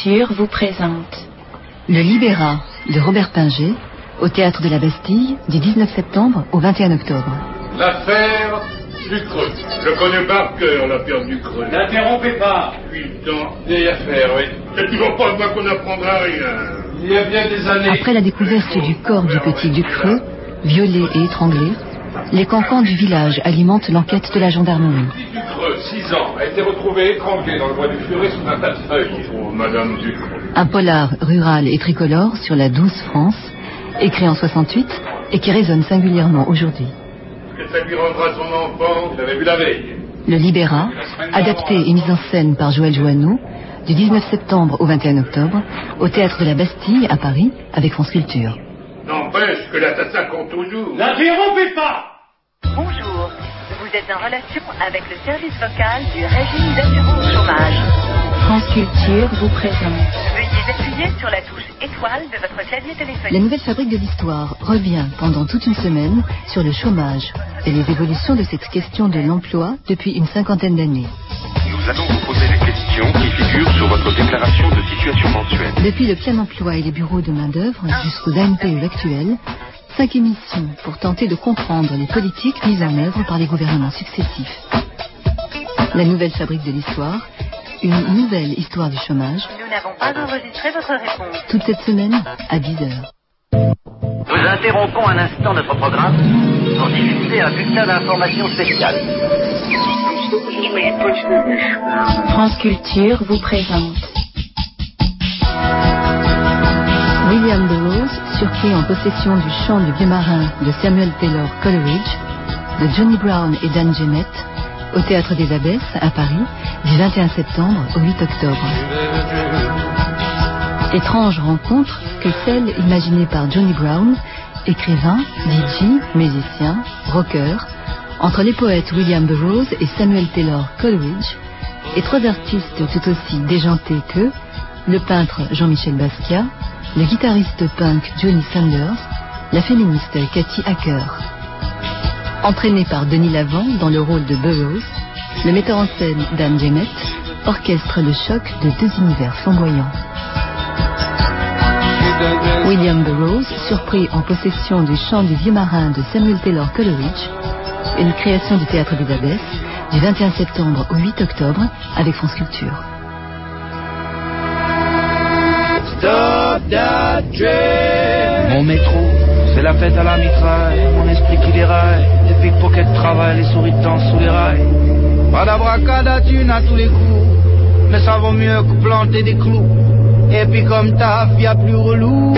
Culture vous présente Le Libéra de Robert Pinger au Théâtre de la Bastille du dix-neuf septembre au vingt et un octobre. L'affaire du Creux. Je connais par cœur l'affaire du Creux. N'interrompez pas. Putain, vieille affaire, oui. C'est toujours pas moi qu'on apprendra rien. Il y a bien des années... Après la découverte du corps du petit Ducreux, violé et étranglé, les cancans du village alimentent l'enquête de la gendarmerie. Le petit Ducreux, six ans, a été retrouvé étranglé dans le bois du Furet sous un tas de feuilles. Oh, Madame Ducreux. Un polar rural et tricolore sur la douce France, écrit en soixante-huit et qui résonne singulièrement aujourd'hui. Que ça lui rendra son enfant, vous l'avez vu la veille. Le Libéra, adapté et mis en scène par Joël Joanneau, du dix-neuf septembre au vingt et un octobre, au Théâtre de la Bastille, à Paris, avec France Culture. N'empêche que l'assassin compte toujours. N'interrompez pas. Bonjour, vous êtes en relation avec le service vocal du régime d'assurance chômage. France Culture vous présente. Veuillez appuyer sur la touche étoile de votre clavier téléphonique. La nouvelle fabrique de l'histoire revient pendant toute une semaine sur le chômage et les évolutions de cette question de l'emploi depuis une cinquantaine d'années. Nous allons vous poser les questions qui figurent sur votre déclaration de situation mensuelle. Depuis le plein emploi et les bureaux de main-d'œuvre jusqu'aux A N P E actuels, cinq émissions pour tenter de comprendre les politiques mises en œuvre par les gouvernements successifs. La nouvelle fabrique de l'histoire, une nouvelle histoire du chômage. Nous n'avons pas enregistré votre réponse. Toute cette semaine à dix heures. Nous interrompons un instant notre programme pour diffuser un bulletin d'information spéciale. France Culture vous présente William Burroughs, surpris en possession du chant du vieux marin de Samuel Taylor Coleridge, de Johnny Brown et Dan Gemmett, au Théâtre des Abbesses, à Paris, du vingt et un septembre au huit octobre. Étrange rencontre que celle imaginée par Johnny Brown, écrivain, D J, musicien, rocker, entre les poètes William Burroughs et Samuel Taylor Coleridge, et trois artistes tout aussi déjantés qu'eux, le peintre Jean-Michel Basquiat, le guitariste punk Johnny Sanders, la féministe Cathy Hacker. Entraîné par Denis Lavant dans le rôle de Burroughs, le metteur en scène Dan Gemmett orchestre le choc de deux univers flamboyants. William Burroughs, surpris en possession du chant du vieux marin de Samuel Taylor Coleridge, une création du Théâtre des Abbesses, du vingt et un septembre au huit octobre, avec France Culture. Stop that train. Mon métro, c'est la fête à la mitraille, mon esprit qui déraille, les pickpockets travaillent, les souris dansent sous les rails. Pas d'abracada, thune à tous les coups, mais ça vaut mieux que planter des clous. Et puis comme taf, y'a plus relou.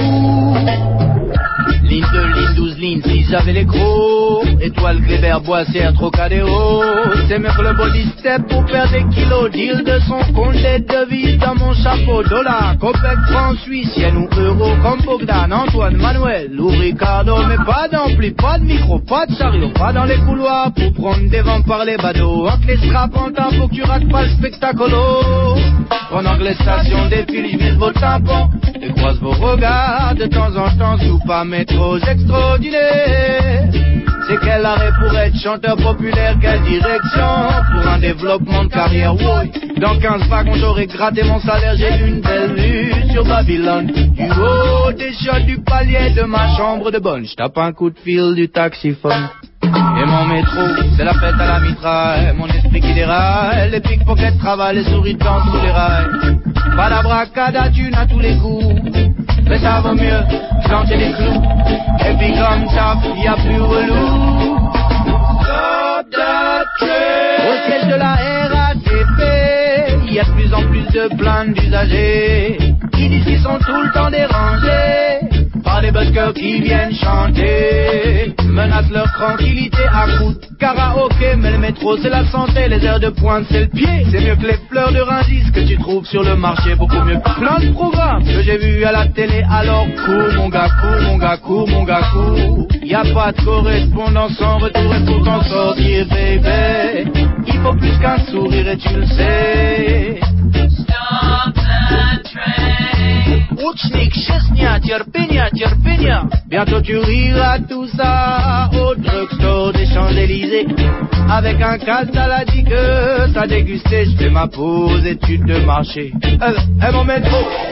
Ligne deux, ligne douze, ligne six, j'avais les gros. Étoile, Kléber, Boissière, Trocadéro. C'est mieux que le body step pour perdre des kilos. Deal de son compte, des devises dans mon chapeau. Dollar, Copec, franc, suisse, yen ou euro. Comme Bogdan, Antoine, Manuel ou Ricardo. Mais pas d'ampli, pas de micro, pas de chariot. Pas dans les couloirs pour prendre des vents par les badauds. Entre les straps en temps, faut que tu rates pas le spectacolo. Pendant que les stations défilent, j'vise vos tampons et croise vos regards de temps en temps sous pas métros extraordinaires. C'est quel arrêt pour être chanteur populaire, quelle direction pour un développement de carrière, oui. Dans quinze wagons j'aurais gratté mon salaire, j'ai une belle vue sur Babylone. Du haut des shots du palier de ma chambre de bonne, j'tape un coup de fil du taxiphone. Et mon métro, c'est la fête à la mitraille, mon esprit qui déraille, les pickpockets travaillent, les souris dansent sous les rails. Pas d'abracada, thune à tous les coups, mais ça vaut mieux planter des clous. Et puis comme ça, y'a plus relou. Stop that train. Au siège de la R A T P, y a de plus en plus de plaintes d'usagers qui disent qu'ils sont tout le temps dérangés par des buskers qui viennent chanter, menacent leur tranquillité à coups de karaoké. Mais le métro c'est la santé, les heures de pointe c'est le pied. C'est mieux que les fleurs de Rungis que tu trouves sur le marché, beaucoup mieux que plein de programmes que j'ai vus à la télé. Alors cours mon gars, cours mon gars, cours mon gars, cours. Y'a pas de correspondance sans retour et pour t'en sortir baby, il faut plus qu'un sourire et tu le sais. Stop that train. Au Potchnik, Chesnia, Tierpenia, Tierpenia. Bientôt tu riras tout ça au drugstore des Champs-Élysées. Avec un casaladique à déguster, je fais ma pause, étude de marché. Euh, euh, mon métro.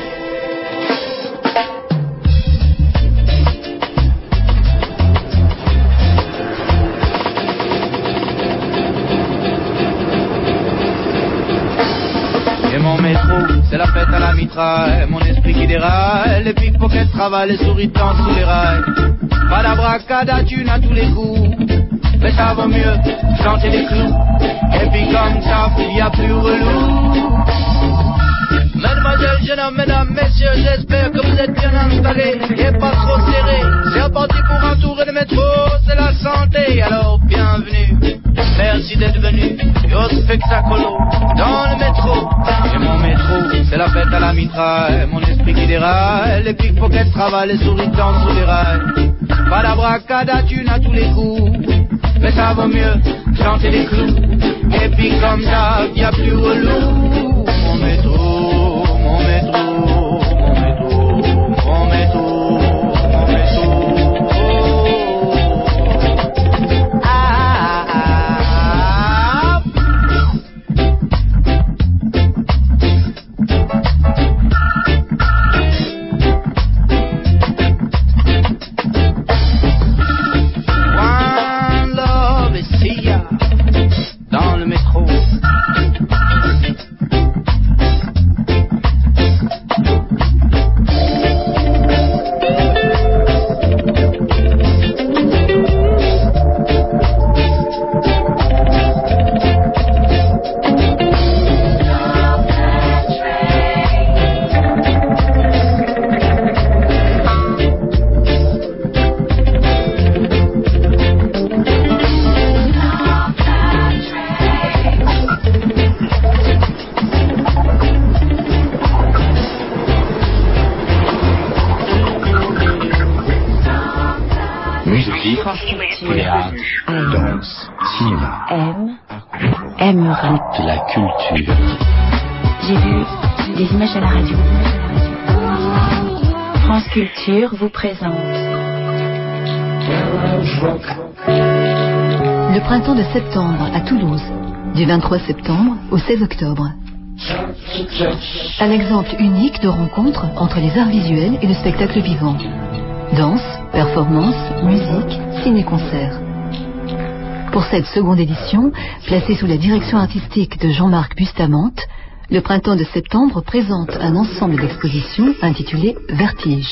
Et mon métro, c'est la fête à la mitraille. Mon esprit qui déraille, les pickpockets travaillent, les souris dansent sous les rails. Pas d'abracada, thune à tous les coups. Mais ça vaut mieux, chanter des clous. Et puis comme ça, il y a plus relou. Mademoiselle, jeune homme, mesdames, messieurs, j'espère que vous êtes bien installés et pas trop serrés. C'est reparti pour un tour et le métro, c'est la santé. Alors bienvenue, merci d'être venu. Yo spectacolo dans le métro. Et mon métro, c'est la fête à la mitraille. Mon esprit qui déraille, les pickpockets travaillent, les souris dansent sous les rails. Pas d'abracada, thune à tous les coups. Mais ça vaut mieux, chanter des clous. Et puis comme ça, y'a plus relou. Mon métro, mon métro, mon métro, mon métro, mon métro. Ah, ah, ah. One love et Sia dans le métro. Théâtre, danse, cinéma. Aime, aimera. De la culture. J'ai vu des images à la radio. France Culture vous présente. Le printemps de septembre à Toulouse, du vingt-trois septembre au seize octobre. Un exemple unique de rencontre entre les arts visuels et le spectacle vivant. Danse, performance, musique, ciné-concert. Pour cette seconde édition, placée sous la direction artistique de Jean-Marc Bustamante, le printemps de septembre présente un ensemble d'expositions intitulé Vertige.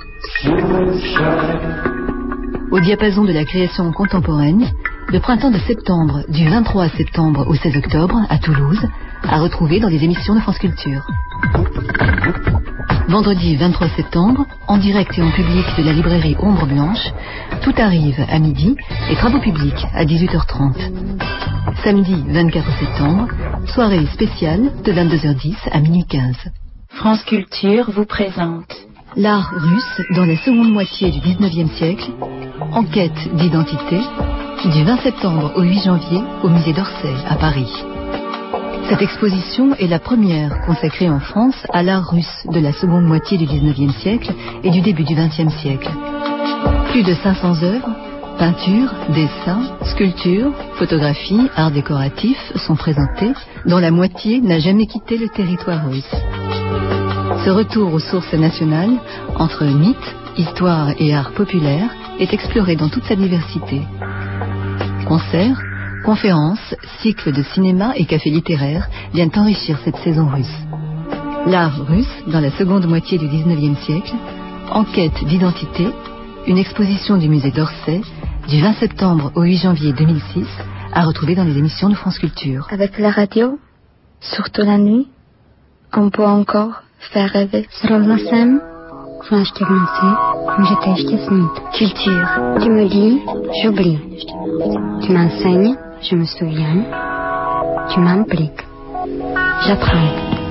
Au diapason de la création contemporaine, le printemps de septembre du vingt-trois septembre au seize octobre à Toulouse, à retrouver dans les émissions de France Culture. Vendredi vingt-trois septembre, en direct et en public de la librairie Ombre Blanche, Tout arrive à midi et Travaux publics à dix-huit heures trente. Samedi vingt-quatre septembre, soirée spéciale de vingt-deux heures dix à minuit quinze. France Culture vous présente L'art russe dans la seconde moitié du dix-neuvième siècle, enquête d'identité, du vingt septembre au huit janvier au musée d'Orsay à Paris. Cette exposition est la première consacrée en France à l'art russe de la seconde moitié du dix-neuvième siècle et du début du vingtième siècle. Plus de cinq cents œuvres, peintures, dessins, sculptures, photographies, arts décoratifs sont présentées, dont la moitié n'a jamais quitté le territoire russe. Ce retour aux sources nationales, entre mythes, histoire et art populaire, est exploré dans toute sa diversité. Concerts, conférences, cycles de cinéma et cafés littéraires viennent enrichir cette saison russe. L'art russe dans la seconde moitié du dix-neuvième siècle, enquête d'identité, une exposition du musée d'Orsay du vingt septembre au huit janvier deux mille six, à retrouver dans les émissions de France Culture. Avec la radio, surtout la nuit, on peut encore faire rêver. Rozhlasem zvláště v noci můžete ještě snít. Culture. Tu me dis, j'oublie. Tu m'enseignes, je me souviens. Tu m'impliques. J'apprends.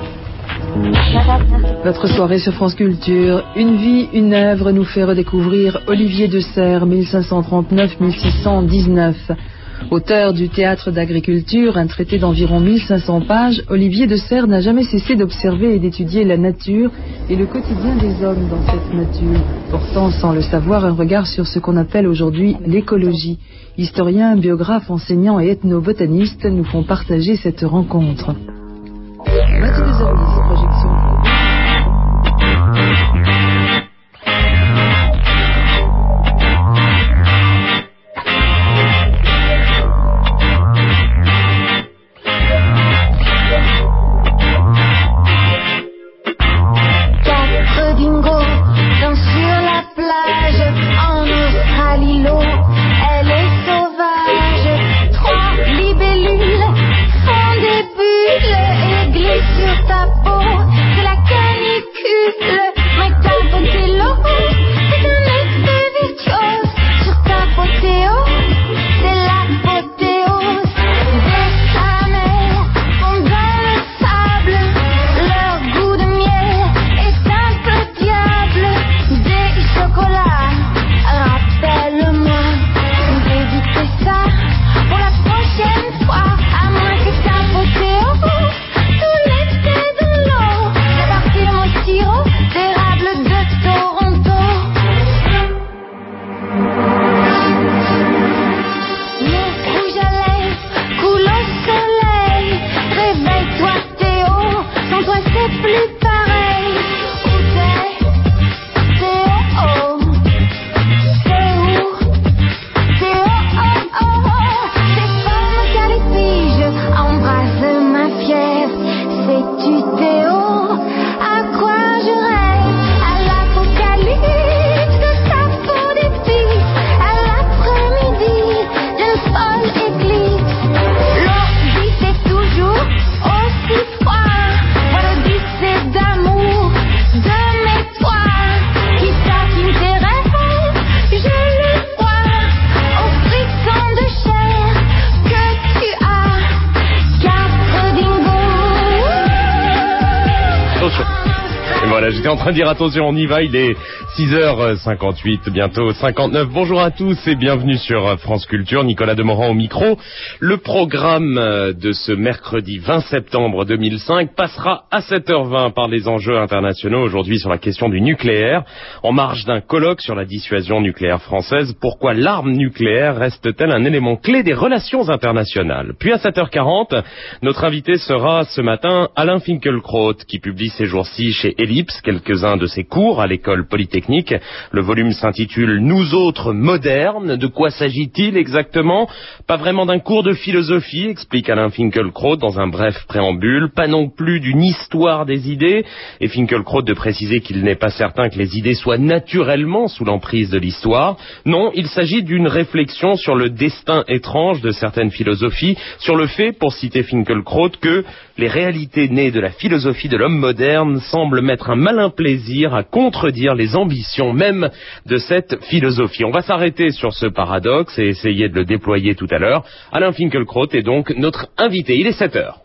Votre soirée sur France Culture, Une vie, une œuvre nous fait redécouvrir Olivier de Serres, mille cinq cent trente-neuf à mille six cent dix-neuf. Auteur du Théâtre d'agriculture, un traité d'environ mille cinq cents pages, Olivier de Serres n'a jamais cessé d'observer et d'étudier la nature et le quotidien des hommes dans cette nature, portant sans le savoir un regard sur ce qu'on appelle aujourd'hui l'écologie. Historiens, biographes, enseignants et ethnobotanistes nous font partager cette rencontre. Mathieu Desornis, projection. J'étais en train de dire attention, on y va, il est six heures cinquante-huit, bientôt cinquante-neuf. Bonjour à tous et bienvenue sur France Culture, Nicolas Demorand au micro. Le programme de ce mercredi vingt septembre deux mille cinq passera à sept heures vingt par les enjeux internationaux, aujourd'hui sur la question du nucléaire, en marge d'un colloque sur la dissuasion nucléaire française. Pourquoi l'arme nucléaire reste-t-elle un élément clé des relations internationales? Puis à sept heures quarante, notre invité sera ce matin Alain Finkielkraut, qui publie ces jours-ci chez Ellipse quelques-uns de ses cours à l'école polytechnique. Le volume s'intitule « Nous autres modernes ». De quoi s'agit-il exactement? Pas vraiment d'un cours de philosophie, explique Alain Finkielkraut dans un bref préambule, pas non plus d'une histoire des idées, et Finkielkraut de préciser qu'il n'est pas certain que les idées soient naturellement sous l'emprise de l'histoire. Non, il s'agit d'une réflexion sur le destin étrange de certaines philosophies, sur le fait, pour citer Finkielkraut, que les réalités nées de la philosophie de l'homme moderne semblent mettre un malin plaisir à contredire les ambitions même de cette philosophie. On va s'arrêter sur ce paradoxe et essayer de le déployer tout à l'heure. Alain Finkielkraut est donc notre invité. Il est sept heures.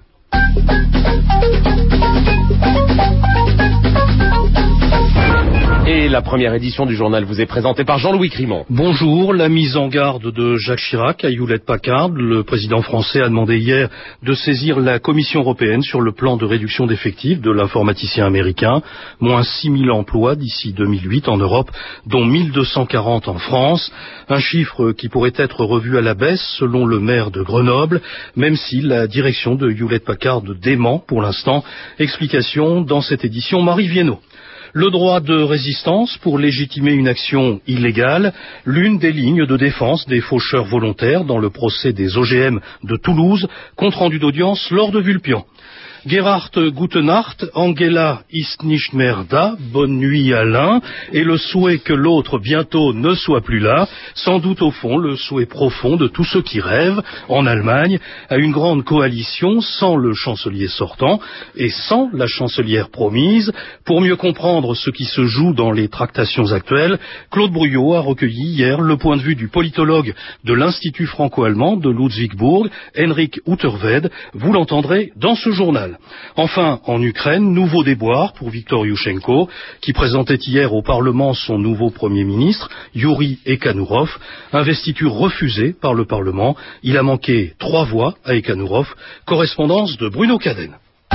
Et la première édition du journal vous est présentée par Jean-Louis Crimont. Bonjour. La mise en garde de Jacques Chirac à Hewlett-Packard. Le président français a demandé hier de saisir la Commission européenne sur le plan de réduction d'effectifs de l'informaticien américain. Moins six mille emplois d'ici deux mille huit en Europe, dont mille deux cent quarante en France. Un chiffre qui pourrait être revu à la baisse selon le maire de Grenoble, même si la direction de Hewlett-Packard dément pour l'instant. Explication dans cette édition, Marie Viennot. Le droit de résistance pour légitimer une action illégale, l'une des lignes de défense des faucheurs volontaires dans le procès des O G M de Toulouse, compte rendu d'audience lors de Vulpian. Gerhard Gutenacht, Angela ist nicht mehr da, bonne nuit à l'un, et le souhait que l'autre bientôt ne soit plus là, sans doute au fond le souhait profond de tous ceux qui rêvent, en Allemagne, à une grande coalition sans le chancelier sortant et sans la chancelière promise. Pour mieux comprendre ce qui se joue dans les tractations actuelles, Claude Bruyot a recueilli hier le point de vue du politologue de l'Institut franco-allemand de Ludwigsburg, Henrik Utterwed. Vous l'entendrez dans ce journal. social. Enfin, en Ukraine, nouveau déboire pour Viktor Yushchenko, qui présentait hier au Parlement son nouveau Premier ministre, Yuri Ekanourov, investiture refusée par le Parlement. Il a manqué trois voix à Ekanourov. Correspondance de Bruno Cadenne.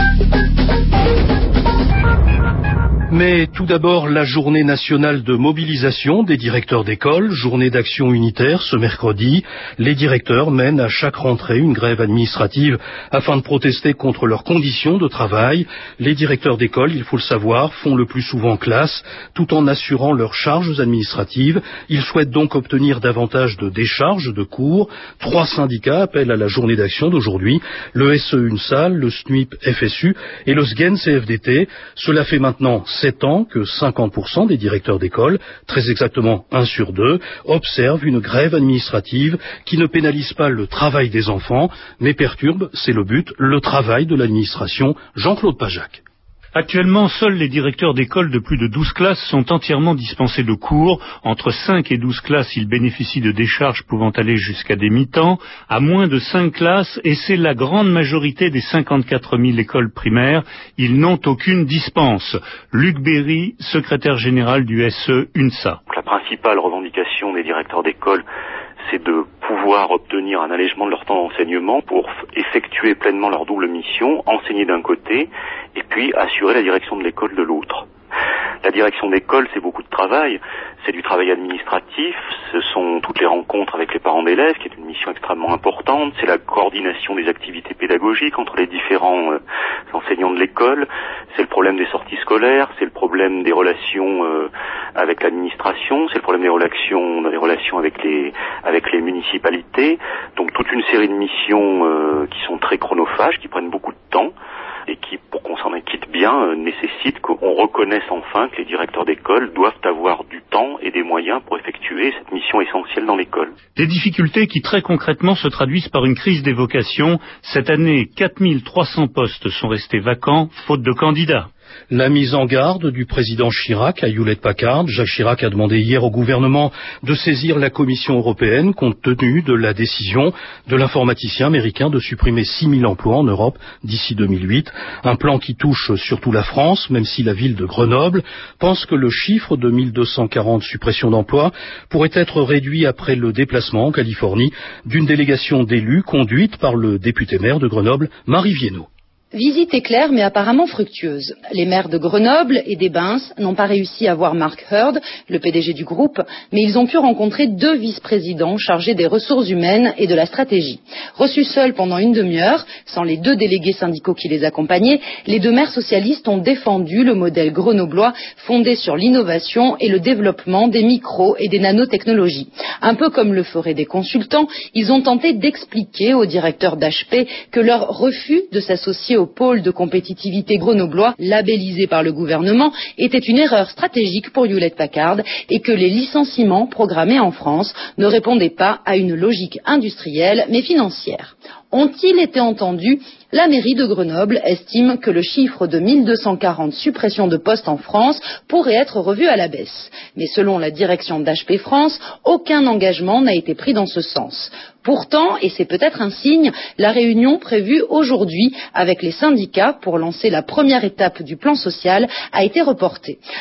Mais tout d'abord, la journée nationale de mobilisation des directeurs d'école, journée d'action unitaire ce mercredi. Les directeurs mènent à chaque rentrée une grève administrative afin de protester contre leurs conditions de travail. Les directeurs d'école, il faut le savoir, font le plus souvent classe tout en assurant leurs charges administratives. Ils souhaitent donc obtenir davantage de décharges de cours. Trois syndicats appellent à la journée d'action d'aujourd'hui, le S E UNSAL, le S N U I P F S U et le S G E N C F D T. Cela fait maintenant sept ans que cinquante pour cent des directeurs d'école, très exactement un sur deux, observent une grève administrative qui ne pénalise pas le travail des enfants, mais perturbe, c'est le but, le travail de l'administration. Jean-Claude Pajac. Actuellement, seuls les directeurs d'école de plus de douze classes sont entièrement dispensés de cours. Entre cinq et douze classes, ils bénéficient de décharges pouvant aller jusqu'à des mi-temps. À moins de cinq classes, et c'est la grande majorité des cinquante-quatre mille écoles primaires, ils n'ont aucune dispense. Luc Berry, secrétaire général du S E UNSA. La principale revendication des directeurs d'école, c'est de pouvoir obtenir un allègement de leur temps d'enseignement pour effectuer pleinement leur double mission, enseigner d'un côté et puis assurer la direction de l'école de l'autre. La direction d'école, c'est beaucoup de travail, c'est du travail administratif, ce sont toutes les rencontres avec les parents d'élèves, qui est une mission extrêmement importante, c'est la coordination des activités pédagogiques entre les différents euh, enseignants de l'école, c'est le problème des sorties scolaires, c'est le problème des relations euh, avec l'administration, c'est le problème des relations, des relations avec les, avec les municipalités, donc toute une série de missions euh, qui sont très chronophages, qui prennent beaucoup de temps, et qui, pour qu'on s'en inquiète bien, euh, nécessite qu'on reconnaisse enfin que les directeurs d'école doivent avoir du temps et des moyens pour effectuer cette mission essentielle dans l'école. Des difficultés qui très concrètement se traduisent par une crise des vocations. Cette année, quatre mille trois cents postes sont restés vacants, faute de candidats. La mise en garde du président Chirac à Hewlett-Packard. Jacques Chirac a demandé hier au gouvernement de saisir la Commission européenne compte tenu de la décision de l'informaticien américain de supprimer six mille emplois en Europe d'ici deux mille huit. Un plan qui touche surtout la France, même si la ville de Grenoble pense que le chiffre de mille deux cent quarante suppressions d'emplois pourrait être réduit après le déplacement en Californie d'une délégation d'élus conduite par le député maire de Grenoble, Marie Viennot. Visite éclair mais apparemment fructueuse. Les maires de Grenoble et des Bains n'ont pas réussi à voir Mark Hurd, le P D G du groupe, mais ils ont pu rencontrer deux vice-présidents chargés des ressources humaines et de la stratégie. Reçus seuls pendant une demi-heure, sans les deux délégués syndicaux qui les accompagnaient, les deux maires socialistes ont défendu le modèle grenoblois fondé sur l'innovation et le développement des micro et des nanotechnologies. Un peu comme le feraient des consultants, ils ont tenté d'expliquer au directeur d'H P que leur refus de s'associer au pôle de compétitivité grenoblois, labellisé par le gouvernement, était une erreur stratégique pour Hewlett-Packard et que les licenciements programmés en France ne répondaient pas à une logique industrielle mais financière. Ont-ils été entendus? La mairie de Grenoble estime que le chiffre de mille deux cent quarante suppressions de postes en France pourrait être revu à la baisse. Mais selon la direction d'H P France, aucun engagement n'a été pris dans ce sens. Pourtant, et c'est peut-être un signe, la réunion prévue aujourd'hui avec les syndicats pour lancer la première étape du plan social a été reportée.